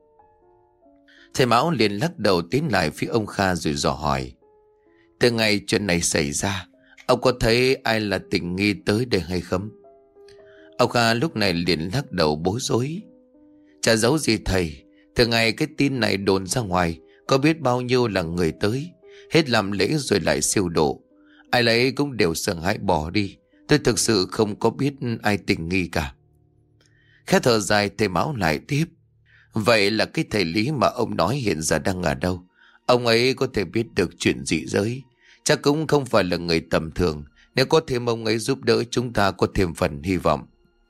A: Thầy Mão liền lắc đầu tiến lại phía ông Kha rồi dò hỏi: "Từ ngày chuyện này xảy ra, ông có thấy ai là tình nghi tới đây hay không?" Ông Kha lúc này liền lắc đầu bối rối: "Chả giấu gì thầy. Từ ngày cái tin này đồn ra ngoài, có biết bao nhiêu là người tới, hết làm lễ rồi lại siêu độ. Ai lấy cũng đều sợ hãi bỏ đi. Tôi thực sự không có biết ai tình nghi cả." Khẽ thở dài, thầy Mão lại tiếp: "Vậy là cái thầy Lý mà ông nói hiện giờ đang ở đâu? Ông ấy có thể biết được chuyện dị giới, chắc cũng không phải là người tầm thường. Nếu có thêm ông ấy giúp đỡ, chúng ta có thêm phần hy vọng."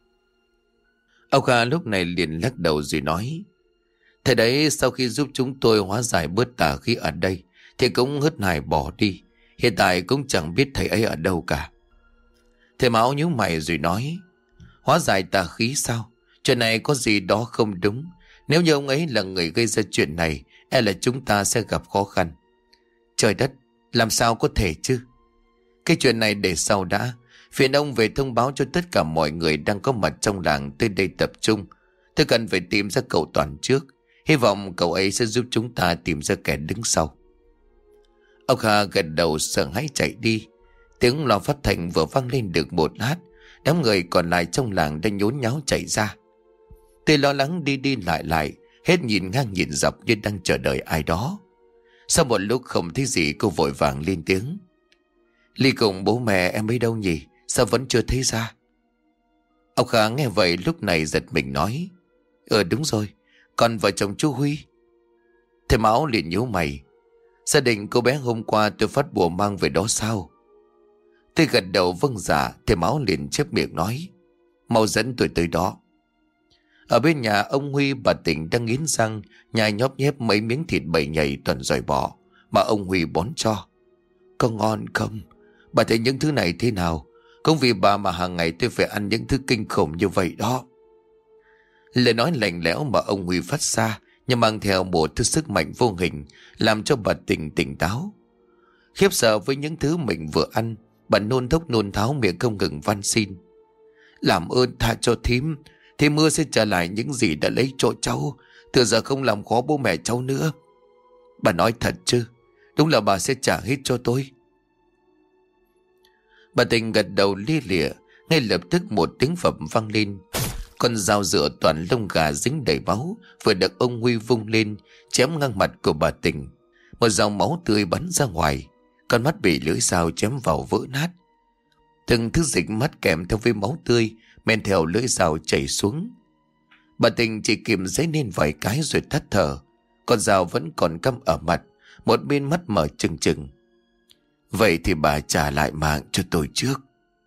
A: Ông Kha lúc này liền lắc đầu rồi nói: "Thầy đấy sau khi giúp chúng tôi hóa giải bớt tà khí ở đây thì cũng hớt hải bỏ đi. Hiện tại cũng chẳng biết thầy ấy ở đâu cả." Thầy Mão nhíu mày rồi nói: "Hóa giải tà khí sao? Chuyện này có gì đó không đúng. Nếu như ông ấy là người gây ra chuyện này, e là chúng ta sẽ gặp khó khăn." "Trời đất, làm sao có thể chứ? Cái chuyện này để sau đã. Phiền ông về thông báo cho tất cả mọi người đang có mặt trong làng tới đây tập trung. Tôi cần phải tìm ra cậu Toàn trước. Hy vọng cậu ấy sẽ giúp chúng ta tìm ra kẻ đứng sau." Ông Kha gật đầu sợ hãi chạy đi. Tiếng loa phát thanh vừa vang lên được một lát, đám người còn lại trong làng đã nhốn nháo chạy ra. Tôi lo lắng đi đi lại lại, hết nhìn ngang nhìn dọc như đang chờ đợi ai đó. Sau một lúc không thấy gì, cô vội vàng lên tiếng: Ly cùng bố mẹ em ấy đâu nhỉ? Sao vẫn chưa thấy ra? Ông Khá nghe vậy lúc này giật mình nói: Ờ đúng rồi, còn vợ chồng chú Huy. Thầy Mão liền nhíu mày: Gia đình cô bé hôm qua tôi phát bùa mang về đó sao? Tôi gật đầu vâng dạ. Thầy Mão liền chép miệng nói: Mau dẫn tôi tới đó. Ở bên nhà ông Huy, bà Tỉnh đang nghiến răng nhai nhóp nhép mấy miếng thịt bầy nhầy toàn dòi bỏ mà ông Huy bón cho. Có ngon không? Bà thấy những thứ này thế nào? Không vì bà mà hàng ngày tôi phải ăn những thứ kinh khủng như vậy đó. Lời nói lạnh lẽo mà ông Huy phát ra nhưng mang theo một thứ sức mạnh vô hình, làm cho bà Tỉnh tỉnh táo. Khiếp sợ với những thứ mình vừa ăn, bà nôn thốc nôn tháo miệng không ngừng van xin: Làm ơn tha cho thím, thì mưa sẽ trả lại những gì đã lấy chỗ cháu. Từ giờ không làm khó bố mẹ cháu nữa. Bà nói thật chứ? Đúng là bà sẽ trả hết cho tôi. Bà Tình gật đầu lia lịa. Ngay lập tức một tiếng phập vang lên. Con dao dựa toàn lông gà dính đầy máu vừa được ông Huy vung lên, chém ngang mặt của bà Tình. Một dòng máu tươi bắn ra ngoài, con mắt bị lưỡi dao chém vào vỡ nát. Từng thứ dịch mắt kèm theo với máu tươi men theo lưỡi dao chảy xuống. Bà Tình chỉ kìm giấy lên vài cái rồi tắt thở. Con dao vẫn còn cắm ở mặt, một bên mắt mở trừng trừng. Vậy thì bà trả lại mạng cho tôi trước.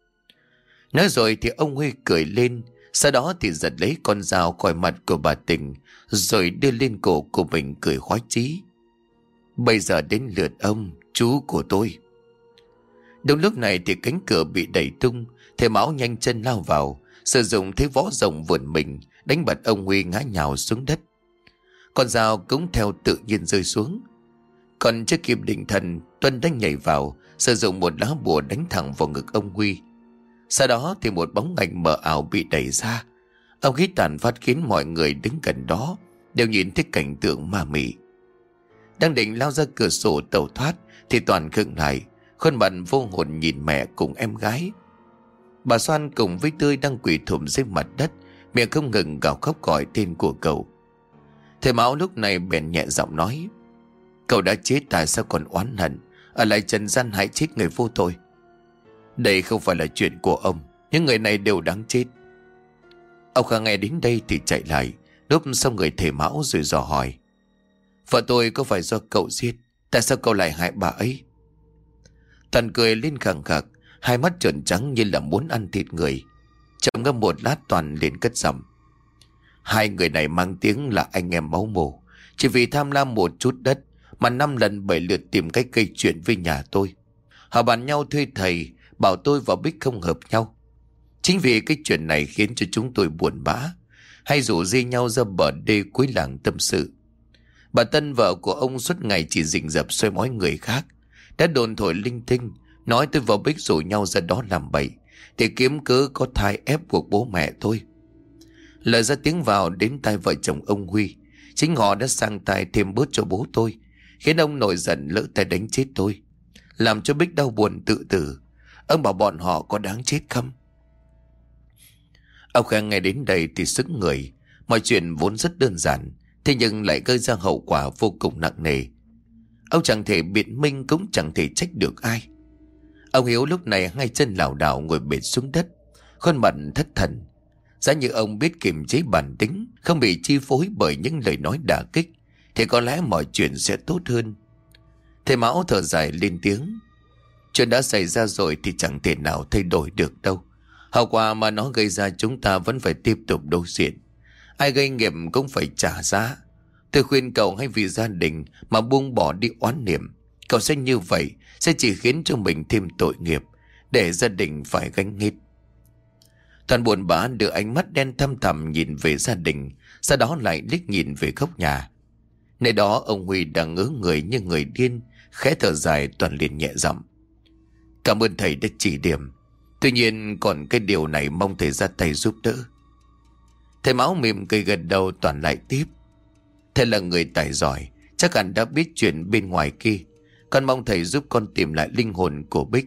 A: Nói rồi thì ông Huy cười lên. Sau đó thì giật lấy con dao khỏi mặt của bà Tình, rồi đưa lên cổ của mình cười khoái chí. Bây giờ đến lượt ông, chú của tôi. Đúng lúc này thì cánh cửa bị đẩy tung. Thầy Mão nhanh chân lao vào, sử dụng thế võ rồng vườn mình, đánh bật ông Huy ngã nhào xuống đất. Con dao cũng theo tự nhiên rơi xuống. Còn chưa kịp định thần, Tuân đã nhảy vào, sử dụng một lá bùa đánh thẳng vào ngực ông Huy. Sau đó thì một bóng ảnh mờ ảo bị đẩy ra. Ông khí tàn phát khiến mọi người đứng gần đó đều nhìn thấy cảnh tượng ma mị. Đang định lao ra cửa sổ tẩu thoát thì Toàn khựng lại, khuôn mặt vô hồn nhìn mẹ cùng em gái. Bà Xoan cùng với Tươi đang quỳ thụp dưới mặt đất, miệng không ngừng gào khóc gọi tên của cậu. Thầy Mão lúc này bèn nhẹ giọng nói: Cậu đã chết tại sao còn oán hận, ở lại trần gian hại chết người vô tội. Đây không phải là chuyện của ông, những người này đều đáng chết. Ông Khang nghe đến đây thì chạy lại, núp sau người thầy Mão rồi dò hỏi: Vợ tôi có phải do cậu giết? Tại sao cậu lại hại bà ấy? Toàn cười lên khẳng khặc, hai mắt trợn trắng như là muốn ăn thịt người. Trầm ngâm một lát Toàn liền cất giọng: Hai người này mang tiếng là anh em máu mủ, chỉ vì tham lam một chút đất mà năm lần bảy lượt tìm cách gây chuyện với nhà tôi. Họ bàn nhau thuê thầy, bảo tôi và Bích không hợp nhau. Chính vì cái chuyện này khiến cho chúng tôi buồn bã, hay rủ dê nhau ra bờ đê cuối làng tâm sự. Bà Tân, vợ của ông, suốt ngày chỉ rình rập soi mói người khác, đã đồn thổi linh tinh, nói tôi và Bích rủ nhau ra đó làm bậy để kiếm cớ có thai ép buộc bố mẹ tôi. Lời ra tiếng vào đến tai vợ chồng ông Huy, chính họ đã sang tai thêm bớt cho bố tôi, khiến ông nổi giận lỡ tay đánh chết tôi, làm cho Bích đau buồn tự tử. Ông bảo bọn họ có đáng chết không? Ông Khang nghe đến đây thì sững người. Mọi chuyện vốn rất đơn giản, thế nhưng lại gây ra hậu quả vô cùng nặng nề. Ông chẳng thể biện minh, cũng chẳng thể trách được ai. Ông Hiếu lúc này hai chân lảo đảo ngồi bệt xuống đất, khuôn mặt thất thần. Giá như ông biết kiềm chế bản tính, không bị chi phối bởi những lời nói đả kích, thì có lẽ mọi chuyện sẽ tốt hơn. Thầy Mão thở dài lên tiếng: Chuyện đã xảy ra rồi thì chẳng thể nào thay đổi được đâu. Hậu quả mà nó gây ra chúng ta vẫn phải tiếp tục đối diện. Ai gây nghiệp cũng phải trả giá. Tôi khuyên cậu hãy vì gia đình mà buông bỏ đi oán niệm. Cậu sẽ như vậy sẽ chỉ khiến cho mình thêm tội nghiệp, để gia đình phải gánh hết. Toàn buồn bã đưa ánh mắt đen thâm thẳm nhìn về gia đình, sau đó lại liếc nhìn về góc nhà. Nơi đó ông Huy đang ngớ người như người điên, khẽ thở dài. Toàn liền nhẹ giọng: Cảm ơn thầy đã chỉ điểm, tuy nhiên còn cái điều này mong thầy ra tay giúp đỡ. Thầy Mão mỉm cười gật đầu. Toàn lại tiếp: Thầy là người tài giỏi, chắc hẳn đã biết chuyện bên ngoài kia. Con mong thầy giúp con tìm lại linh hồn của Bích,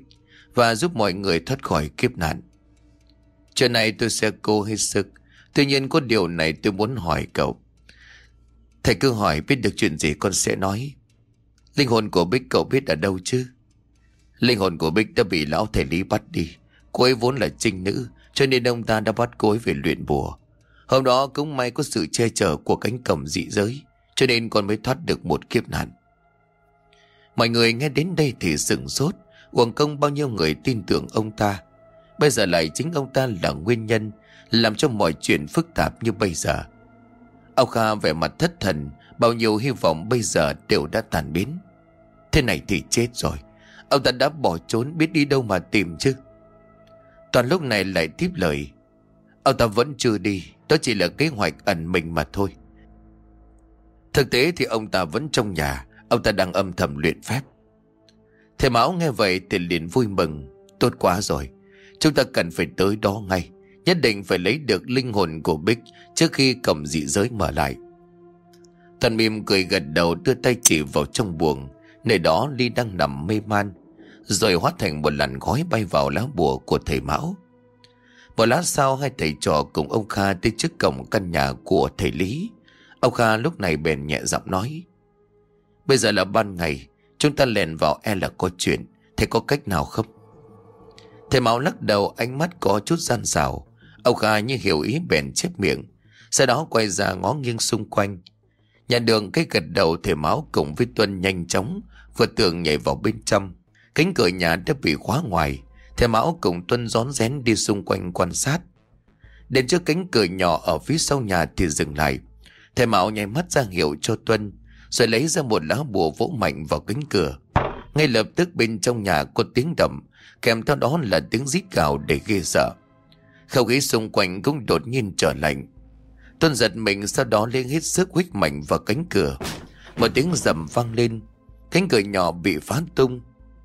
A: và giúp mọi người thoát khỏi kiếp nạn. Chuyện này tôi sẽ cố hết sức. Tuy nhiên có điều này tôi muốn hỏi cậu. Thầy cứ hỏi, biết được chuyện gì con sẽ nói. Linh hồn của Bích cậu biết ở đâu chứ? Linh hồn của Bích đã bị lão thầy Lý bắt đi. Cô ấy vốn là trinh nữ, cho nên ông ta đã bắt cô ấy về luyện bùa. Hôm đó cũng may có sự che chở của cánh cổng dị giới, cho nên con mới thoát được một kiếp nạn. Mọi người nghe đến đây thì sửng sốt. Uổng công bao nhiêu người tin tưởng ông ta. Bây giờ lại chính ông ta là nguyên nhân làm cho mọi chuyện phức tạp như bây giờ. Ông Kha vẻ mặt thất thần. Bao nhiêu hy vọng bây giờ đều đã tàn biến. Thế này thì chết rồi. Ông ta đã bỏ trốn, biết đi đâu mà tìm chứ. Toàn lúc này lại tiếp lời. Ông ta vẫn chưa đi. Đó chỉ là kế hoạch ẩn mình mà thôi. Thực tế thì ông ta vẫn trong nhà. Ông ta đang âm thầm luyện phép. Thầy Mão nghe vậy thì liền vui mừng. Tốt quá rồi. Chúng ta cần phải tới đó ngay. Nhất định phải lấy được linh hồn của Bích trước khi cổng dị giới mở lại. Thần mỉm cười gật đầu, đưa tay chỉ vào trong buồng. Nơi đó Ly đang nằm mê man, rồi hóa thành một làn khói bay vào lá bùa của thầy Mão. Một lát sau, hai thầy trò cùng ông Kha tới trước cổng căn nhà của thầy Lý. Ông Kha lúc này bèn nhẹ giọng nói. Bây giờ là ban ngày, chúng ta lèn vào e là có chuyện. Thầy có cách nào không? Thầy Mão lắc đầu, ánh mắt có chút gian xảo. Ông Kha như hiểu ý bèn chép miệng, sau đó quay ra ngó nghiêng xung quanh. Nhận được cái gật đầu, thầy Mão cùng với Tuân nhanh chóng vượt tường nhảy vào bên trong. Cánh cửa nhà đã bị khóa ngoài. Thầy Mão cùng Tuân rón rén đi xung quanh quan sát. Đến trước cánh cửa nhỏ ở phía sau nhà thì dừng lại. Thầy Mão nháy mắt ra hiệu cho Tuân, rồi lấy ra một lá bùa vỗ mạnh vào cánh cửa. Ngay lập tức bên trong nhà có tiếng động, kèm theo đó là tiếng rít gào để ghê sợ. Không khí xung quanh cũng đột nhiên trở lạnh. Tuân giật mình, sau đó lên hết sức huých mạnh vào cánh cửa. Một tiếng rầm vang lên, cánh cửa nhỏ bị phá tung.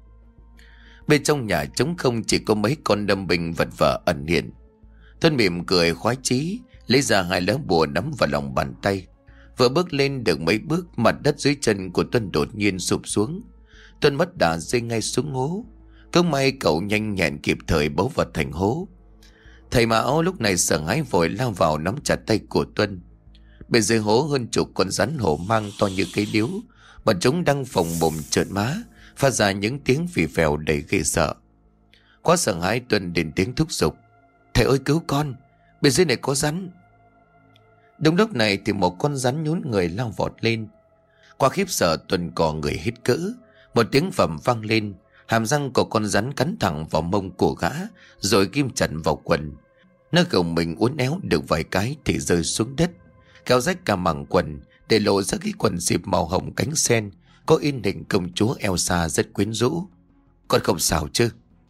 A: Bên trong nhà trống không, chỉ có mấy con đâm binh vật vờ ẩn hiện. Tuân mỉm cười khoái chí, lấy ra hai lá bùa nắm vào lòng bàn tay. Vừa bước lên được mấy bước, mặt đất dưới chân của Tuân đột nhiên sụp xuống. Tuân mất đà rơi ngay xuống hố. Cũng may cậu nhanh nhẹn kịp thời bấu vật thành hố. Thầy Mão lúc này sợ hãi vội lao vào nắm chặt tay của Tuân. Bên dưới hố hơn chục con rắn hổ mang to như cây điếu. Bọn chúng đang phồng mồm trợn má, phát ra những tiếng phì phèo đầy ghê sợ. Quá sợ hãi, Tuân đến tiếng thúc giục. Thầy ơi cứu con, bên dưới này có rắn. Đúng lúc này thì một con rắn nhún người lao vọt lên. Qua khiếp sợ, Tuân cò người hít cỡ. Một tiếng vầm vang lên. Hàm răng của con rắn cắn thẳng vào mông của gã, rồi ghim chặt vào quần. Nó gồng mình uốn éo được vài cái thì rơi xuống đất, kéo rách cả mảng quần, để lộ ra cái quần xịp màu hồng cánh sen, có in hình công chúa Elsa rất quyến rũ. Con không sao chứ?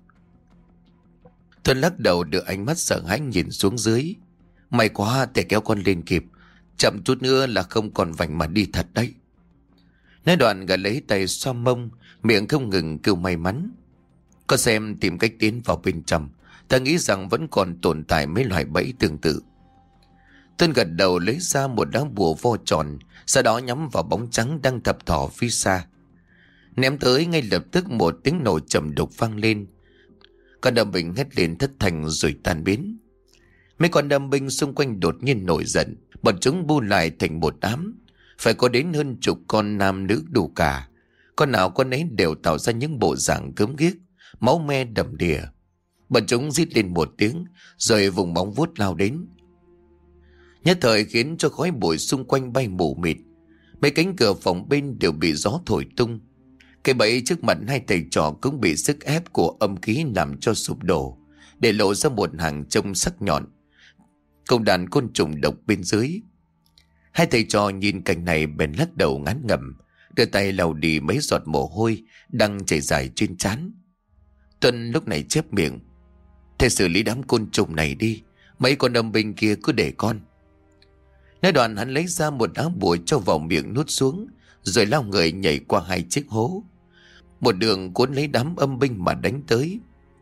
A: Tuân lắc đầu, đưa ánh mắt sợ hãi nhìn xuống dưới. May quá thầy kéo con lên kịp, chậm chút nữa là không còn vành mà đi thật đấy. Nói đoạn gã lấy tay xoa mông, miệng không ngừng kêu may mắn. Con xem tìm cách tiến vào bên trong, ta nghĩ rằng vẫn còn tồn tại mấy loại bẫy tương tự. Tuân gật đầu, lấy ra một đá bùa vo tròn, sau đó nhắm vào bóng trắng đang thập thò phía xa. Ném tới, ngay lập tức một tiếng nổ trầm đục vang lên. Con đâm binh hét lên thất thanh rồi tan biến. Mấy con đâm binh xung quanh đột nhiên nổi giận, bọn chúng bu lại thành một đám. Phải có đến hơn chục con nam nữ đủ cả. Con nào con ấy đều tạo ra những bộ dạng gớm ghiếc, máu me đầm đìa. Bọn chúng rít lên một tiếng, rồi vùng móng vuốt lao đến. Nhất thời khiến cho khói bụi xung quanh bay mù mịt. Mấy cánh cửa phòng bên đều bị gió thổi tung. Cái bẫy trước mặt hai thầy trò cũng bị sức ép của âm khí làm cho sụp đổ, để lộ ra một hàng trông sắc nhọn, cùng đàn côn trùng độc bên dưới. Hai thầy trò nhìn cảnh này bèn lắc đầu ngán ngẩm, đưa tay lau đi mấy giọt mồ hôi đang chảy dài trên trán. Tuân lúc này chép miệng. Thầy xử lý đám côn trùng này đi, mấy con âm binh kia cứ để con. Nói đoạn hắn lấy ra một đá bùa cho vào miệng nuốt xuống, rồi lao người nhảy qua hai chiếc hố, một đường cuốn lấy đám âm binh mà đánh tới.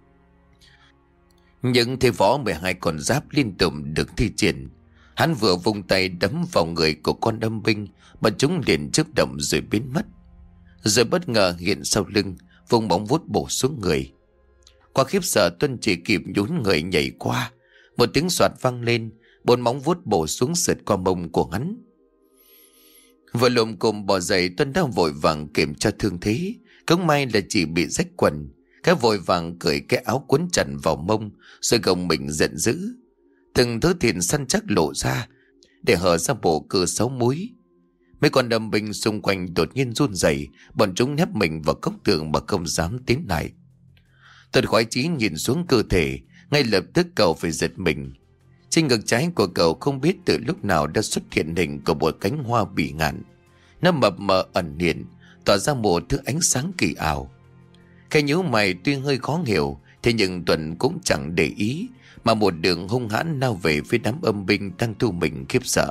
A: Nhưng thầy võ mười hai con giáp liên tục được thi triển. Hắn vừa vung tay đấm vào người của con âm binh mà chúng liền chớp động rồi biến mất. Rồi bất ngờ hiện sau lưng, vùng bóng vuốt bổ xuống người. Qua khiếp sợ, Tuân chỉ kịp nhún người nhảy qua. Một tiếng soạt vang lên, bốn móng vuốt bổ xuống sượt qua mông của hắn. Vừa lồm cồm bò dậy, Tuân đang vội vàng kiểm tra thương thế. Cũng may là chỉ bị rách quần. Cái vội vàng cởi cái áo quấn chặt vào mông, rồi gồng mình giận dữ. Từng thứ thịt săn chắc lộ ra, để hở ra bộ cửa sáu múi. Mấy con đầm binh xung quanh đột nhiên run rẩy, bọn chúng nép mình vào góc tường mà không dám tiến lại. Tuân khoái chí nhìn xuống cơ thể, ngay lập tức cậu phải giật mình. Trên ngực trái của cậu không biết từ lúc nào đã xuất hiện hình của một cánh hoa bỉ ngạn. Nó mập mờ ẩn hiện, tỏa ra một thứ ánh sáng kỳ ảo. Cái nhíu mày tuy hơi khó hiểu, thế nhưng Tuân cũng chẳng để ý, mà một đường hung hãn lao về phía đám âm binh đang thu mình khiếp sợ.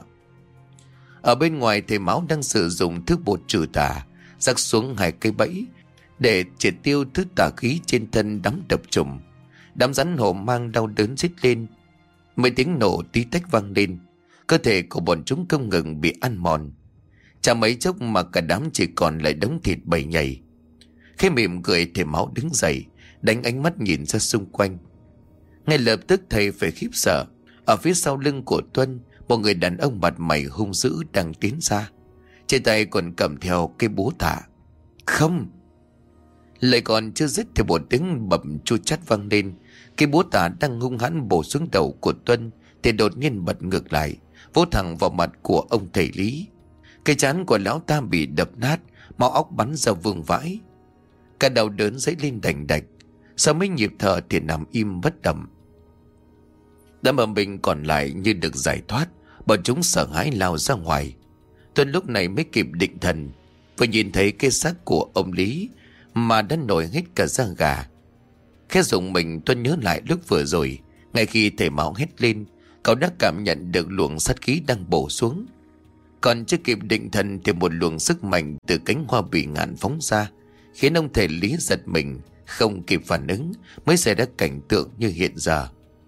A: Ở bên ngoài, thầy Máu đang sử dụng thứ bột trừ tà rắc xuống hai cây bẫy để triệt tiêu thứ tà khí trên thân đám đập trùng. Đám rắn hổ mang đau đớn rít lên. Mấy tiếng nổ tí tách vang lên, cơ thể của bọn chúng không ngừng bị ăn mòn. Chả mấy chốc mà cả đám chỉ còn lại đống thịt bầy nhầy. Khi mỉm cười, thầy Máu đứng dậy, đánh ánh mắt nhìn ra xung quanh. Ngay lập tức thầy phải khiếp sợ. Ở phía sau lưng của Tuân, một người đàn ông mặt mày hung dữ đang tiến ra, trên tay còn cầm theo cây búa tạ. Không! Lời còn chưa dứt thì một tiếng bầm chua chát vang lên. Cây búa tạ đang hung hãn bổ xuống đầu của Tuân thì đột nhiên bật ngược lại, vỗ thẳng vào mặt của ông thầy Lý. Cái trán của lão ta bị đập nát, máu óc bắn ra vương vãi. Cả đầu đớn dấy lên đành đạch, sau mấy nhịp thở thì nằm im bất động. Đám âm binh còn lại như được giải thoát, bọn chúng sợ hãi lao ra ngoài. Tuân lúc này mới kịp định thần, vừa nhìn thấy cái xác của ông Lý mà đã nổi hết cả da gà. Khẽ rùng mình, Tuân nhớ lại lúc vừa rồi, ngay khi thầy Máu hét lên, cậu đã cảm nhận được luồng sát khí đang bổ xuống. Còn chưa kịp định thần thì một luồng sức mạnh từ cánh hoa bỉ ngạn phóng ra, khiến ông thầy Lý giật mình, không kịp phản ứng mới xảy ra cảnh tượng như hiện giờ.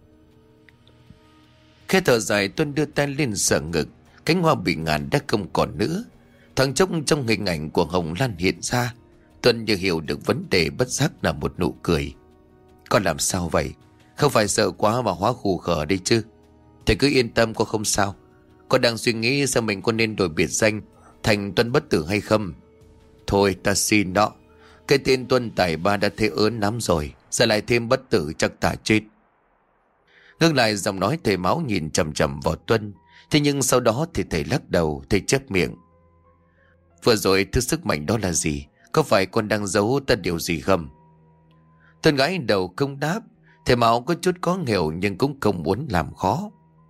A: Khẽ thở dài, Tuân đưa tay lên sờ ngực. Cánh hoa bỉ ngạn đã không còn nữa. Thoáng chốc trong hình ảnh của Hồng Lan hiện ra, Tuân như hiểu được vấn đề, bất giác là một nụ cười. Con làm sao vậy? Không phải sợ quá mà hóa khù khờ đi chứ? Thầy cứ yên tâm, con không sao. Con đang suy nghĩ xem mình có nên đổi biệt danh thành Tuân Bất Tử hay không. Thôi ta xin đó, cái tên Tuân Tài Ba đã thế ớn lắm rồi, giờ lại thêm Bất Tử chắc ta chết. Ngưng lại giọng nói thầy Máu nhìn chầm chầm vào Tuân. Thế nhưng sau đó thì thầy lắc đầu, thầy chép miệng. Vừa rồi thứ sức mạnh đó là gì? Có phải con đang giấu ta điều gì không? Tuân gãi đầu không đáp. Thầy Máu có chút có hiểu nhưng cũng không muốn làm khó.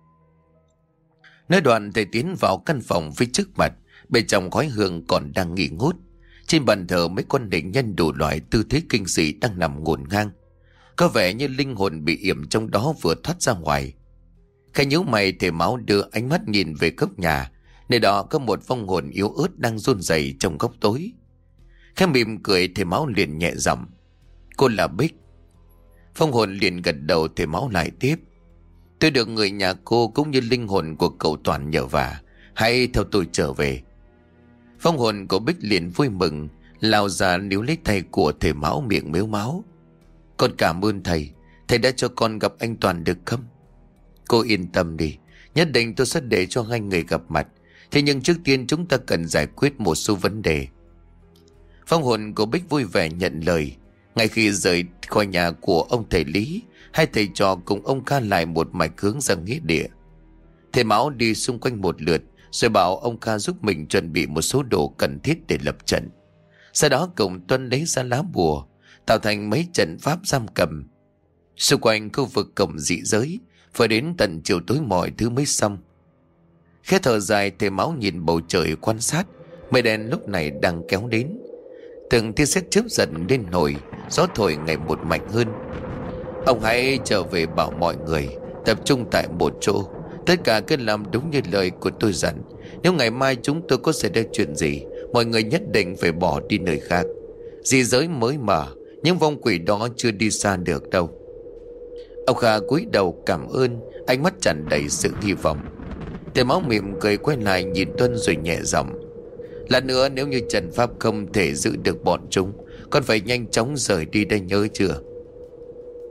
A: Nói đoạn thầy tiến vào căn phòng phía trước mặt. Bên trong khói hương còn đang nghỉ ngút. Trên bàn thờ mấy con định nhân đủ loại tư thế kinh dị đang nằm ngổn ngang. Có vẻ như linh hồn bị yểm trong đó vừa thoát ra ngoài. Khẽ nhíu mày, thầy Máu đưa ánh mắt nhìn về góc nhà. Nơi đó có một vong hồn yếu ớt đang run rẩy trong góc tối. Khẽ mỉm cười, thầy Máu liền nhẹ giọng. Cô là Bích. Vong hồn liền gật đầu. Thầy Máu lại tiếp. Tôi được người nhà cô cũng như linh hồn của cậu Toàn nhờ vả. Hãy theo tôi trở về. Vong hồn của Bích liền vui mừng, lao ra níu lấy tay của thầy Máu, miệng mếu máo. Con cảm ơn thầy. Thầy đã cho con gặp anh Toàn được không? Cô yên tâm đi, nhất định tôi sẽ để cho hai người gặp mặt. Thế nhưng trước tiên chúng ta cần giải quyết một số vấn đề. Vong hồn của Bích vui vẻ nhận lời. Ngay khi rời khỏi nhà của ông thầy Lý, hai thầy trò cùng ông Kha lại một mạch hướng ra nghĩa địa. Thầy Máu đi xung quanh một lượt rồi bảo ông Kha giúp mình chuẩn bị một số đồ cần thiết để lập trận. Sau đó cùng Tuân lấy ra lá bùa, tạo thành mấy trận pháp giam cầm. Xung quanh khu vực cổng dị giới, phải đến tận chiều tối mọi thứ mới xong. Khẽ thở dài, thầy Máu nhìn bầu trời quan sát. Mây đen lúc này đang kéo đến. Từng tia sét chớp giật lên nổi, gió thổi ngày một mạnh hơn. Ông hãy trở về bảo mọi người tập trung tại một chỗ. Tất cả cứ làm đúng như lời của tôi dặn. Nếu ngày mai chúng tôi có xảy ra chuyện gì, mọi người nhất định phải bỏ đi nơi khác. Dị giới mới mở, những vong quỷ đó chưa đi xa được đâu. Ông Kha cúi đầu cảm ơn, ánh mắt tràn đầy sự hy vọng. Thầy Máu mỉm cười quay lại nhìn Tuân rồi nhẹ giọng. Lát nữa nếu như trận pháp không thể giữ được bọn chúng, con phải nhanh chóng rời đi đây, nhớ chưa?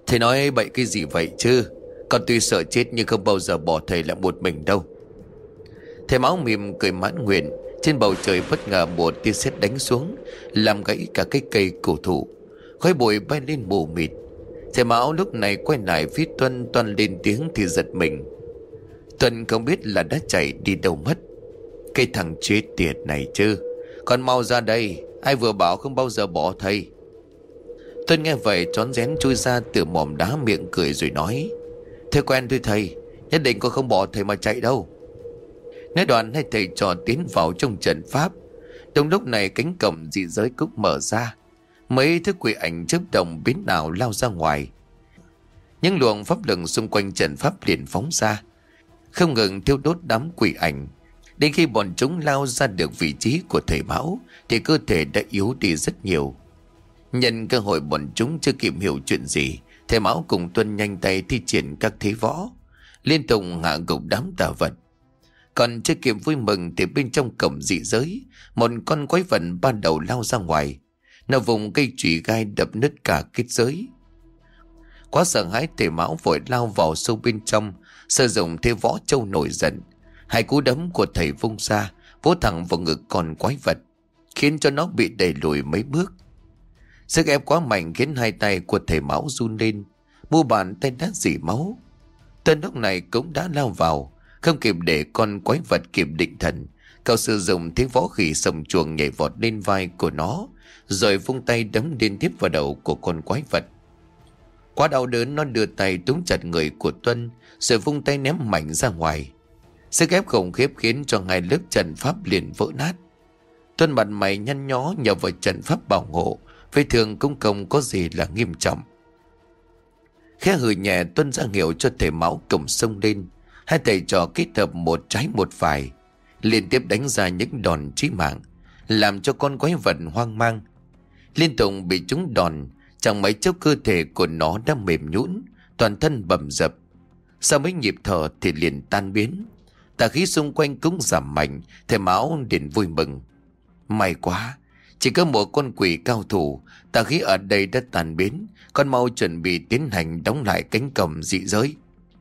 A: Thầy nói bậy cái gì vậy chứ? Con tuy sợ chết nhưng không bao giờ bỏ thầy lại một mình đâu. Thầy Mão mỉm cười mãn nguyện. Trên bầu trời bất ngờ một tia sét đánh xuống, làm gãy cả cái cây cổ thụ. Khói bụi bay lên mù mịt. Thầy Mão lúc này quay lại phía Tuân. Tuân lên tiếng thì giật mình. Tuân không biết là đã chạy đi đâu mất. Cái thằng chết tiệt này chứ. Con mau ra đây, ai vừa bảo không bao giờ bỏ thầy. Tuân nghe vậy trón rén chui ra từ mỏm đá, miệng cười rồi nói: Thế quen thôi thầy, nhất định con không bỏ thầy mà chạy đâu. Nói đoạn hai thầy trò tiến vào trong trận pháp. Trong lúc này cánh cổng dị giới cũng mở ra. Mấy thứ quỷ ảnh chớp đồng biến ảo lao ra ngoài. Những luồng pháp lực xung quanh trận pháp liền phóng ra, không ngừng thiêu đốt đám quỷ ảnh. Đến khi bọn chúng lao ra được vị trí của thầy Mão thì cơ thể đã yếu đi rất nhiều. Nhân cơ hội bọn chúng chưa kịp hiểu chuyện gì, thầy Mão cùng Tuân nhanh tay thi triển các thế võ, liên tục hạ gục đám tà vật. Còn chưa kịp vui mừng thì bên trong cổng dị giới, một con quái vật ba đầu lao ra ngoài. Nó vùng cây chùy gai đập nứt cả kết giới. Quá sợ hãi, thầy Mão vội lao vào sâu bên trong, sử dụng thế võ châu nổi giận. Hai cú đấm của thầy vung ra, vỗ thẳng vào ngực con quái vật, khiến cho nó bị đẩy lùi mấy bước. Sức ép quá mạnh khiến hai tay của thầy Mão run lên, mu bàn tay đã rỉ máu. Tên lúc này cũng đã lao vào, không kịp để con quái vật kịp định thần, cậu sử dụng thế võ khỉ sồng chuồng nhảy vọt lên vai của nó, rồi vung tay đấm liên tiếp vào đầu của con quái vật. Quá đau đớn, nó đưa tay túm chặt người của Tuân, rồi vung tay ném mạnh ra ngoài. Sức ép khủng khiếp khiến cho hai lớp trận pháp liền vỡ nát. Tuân mặt mày nhăn nhó nhờ vào trận pháp bảo hộ, vết thương cũng không có gì là nghiêm trọng. Khẽ hừ nhẹ, Tuân ra hiệu cho thầy Mão cùng xông lên. Hai thầy trò kết hợp một trái một phải, liên tiếp đánh ra những đòn chí mạng, làm cho con quái vật hoang mang. Liên tục bị chúng đòn, chẳng mấy chốc cơ thể của nó đã mềm nhũn, toàn thân bầm dập. Sau mấy nhịp thở thì liền tan biến. Tà khí xung quanh cũng giảm mạnh. Thầy Mão liền vui mừng: May quá, chỉ có một con quỷ cao thủ, tà khí ở đây đã tan biến. Con mau chuẩn bị tiến hành đóng lại cánh cổng dị giới.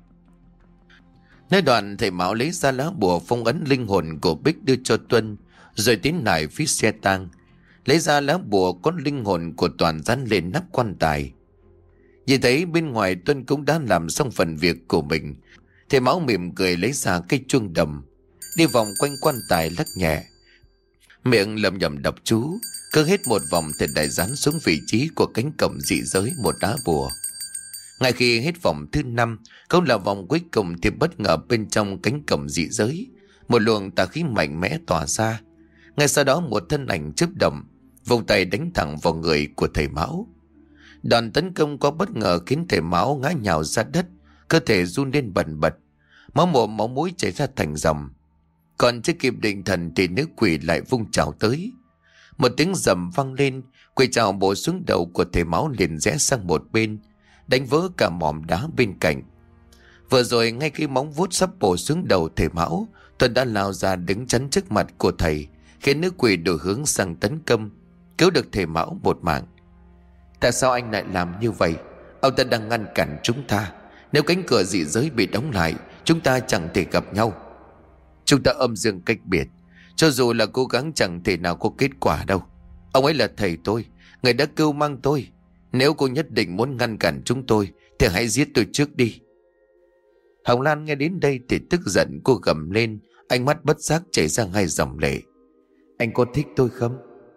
A: Nói đoạn thầy Mão lấy ra lá bùa phong ấn linh hồn của Bích đưa cho Tuân, rồi tiến lại phía xe tang, lấy ra lá bùa có linh hồn của Toàn dán lên nắp quan tài. Nhìn thấy bên ngoài Tuân cũng đã làm xong phần việc của mình, thầy Mão mỉm cười lấy ra cây chuông đầm, đi vòng quanh quan tài lắc nhẹ, miệng lẩm nhẩm đọc chú. Cứ hết một vòng thì lại dán xuống vị trí của cánh cổng dị giới một lá bùa. Ngay khi hết vòng thứ năm, cũng là vòng cuối cùng, thì bất ngờ bên trong cánh cổng dị giới một luồng tà khí mạnh mẽ tỏa ra. Ngay sau đó một thân ảnh chớp động, vung tay đánh thẳng vào người của thầy Mão. Đòn tấn công có bất ngờ khiến thầy Mão ngã nhào ra đất, cơ thể run lên bần bật, máu mồm máu mũi chảy ra thành dòng. Còn chưa kịp định thần thì nữ quỷ lại vung chảo tới. Một tiếng rầm vang lên, quỷ chảo bổ xuống đầu của thầy Mão liền rẽ sang một bên, đánh vỡ cả mỏm đá bên cạnh. Vừa rồi ngay khi móng vuốt sắp bổ xuống đầu thầy Mão, Tuân đã lao ra đứng chắn trước mặt của thầy, khiến nữ quỷ đổi hướng sang tấn công, cứu được thầy Mão một mạng. Tại sao anh lại làm như vậy? Ông ta đang ngăn cản chúng ta. Nếu cánh cửa dị giới bị đóng lại, chúng ta chẳng thể gặp nhau. Chúng ta âm dương cách biệt, cho dù là cố gắng chẳng thể nào có kết quả đâu. Ông ấy là thầy tôi, người đã cứu mang tôi. Nếu cô nhất định muốn ngăn cản chúng tôi thì hãy giết tôi trước đi. Hồng Lan nghe đến đây thì tức giận, cô gầm lên, ánh mắt bất giác chảy ra hai dòng lệ. Anh có thích tôi không?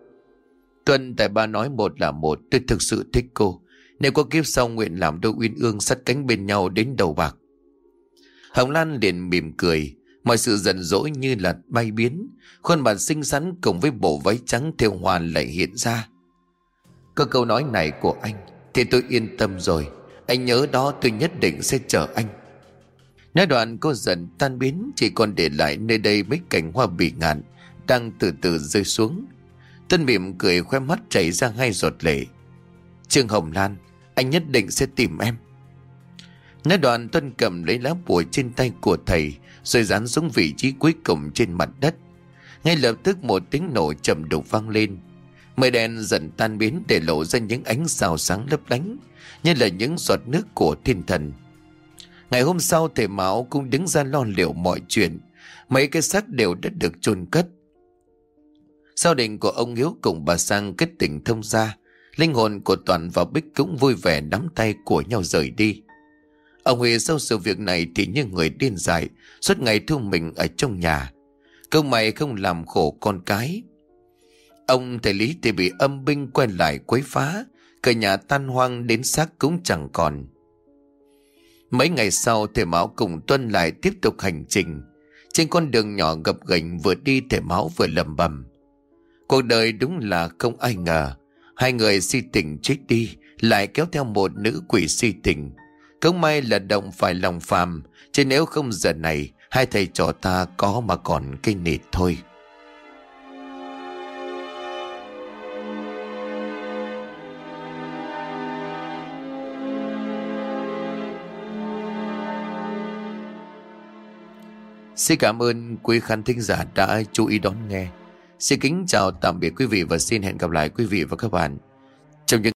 A: Tuân, tại ba nói một là một, tôi thực sự thích cô. Nếu có kiếp sau nguyện làm đôi uyên ương sắt cánh bên nhau đến đầu bạc. Hồng Lan liền mỉm cười, mọi sự giận dỗi như là bay biến. Khuôn mặt xinh xắn cùng với bộ váy trắng thêu hoa lại hiện ra. Có câu nói này của anh thì tôi yên tâm rồi. Anh nhớ đó, tôi nhất định sẽ chờ anh. Nói đoạn cô dần tan biến, chỉ còn để lại nơi đây mấy cành hoa bỉ ngạn đang từ từ rơi xuống. Tân mỉm cười, khóe mắt chảy ra hai giọt lệ. Trương Hồng Lan, anh nhất định sẽ tìm em. Nói đoạn Tuân cầm lấy lá bùa trên tay của thầy, rồi dán xuống vị trí cuối cùng trên mặt đất. Ngay lập tức một tiếng nổ trầm đục vang lên. Mây đen dần tan biến để lộ ra những ánh sao sáng lấp lánh, như là những giọt nước của thiên thần. Ngày hôm sau thầy Mão cũng đứng ra lo liệu mọi chuyện. Mấy cái xác đều đã được chôn cất. Gia đình của ông Hiếu cùng bà Sang kết tình thông gia. Linh hồn của Toàn và Bích cũng vui vẻ nắm tay của nhau rời đi. Ông Huy sau sự việc này thì như người điên dại, suốt ngày thu mình ở trong nhà. Câu mày không làm khổ con cái. Ông thầy Lý thì bị âm binh quen lại quấy phá, cả nhà tan hoang đến xác cũng chẳng còn. Mấy ngày sau thầy Mão cùng Tuân lại tiếp tục hành trình. Trên con đường nhỏ gập ghềnh, vừa đi thầy Mão vừa lẩm bẩm: cuộc đời đúng là không ai ngờ, hai người si tình chết đi lại kéo theo một nữ quỷ si tình. Không may là động phải lòng phàm, chứ nếu không giờ này hai thầy trò ta có mà còn cây nịt thôi. Xin cảm ơn quý khán thính giả đã chú ý đón nghe. Xin kính chào tạm biệt quý vị và xin hẹn gặp lại quý vị và các bạn trong những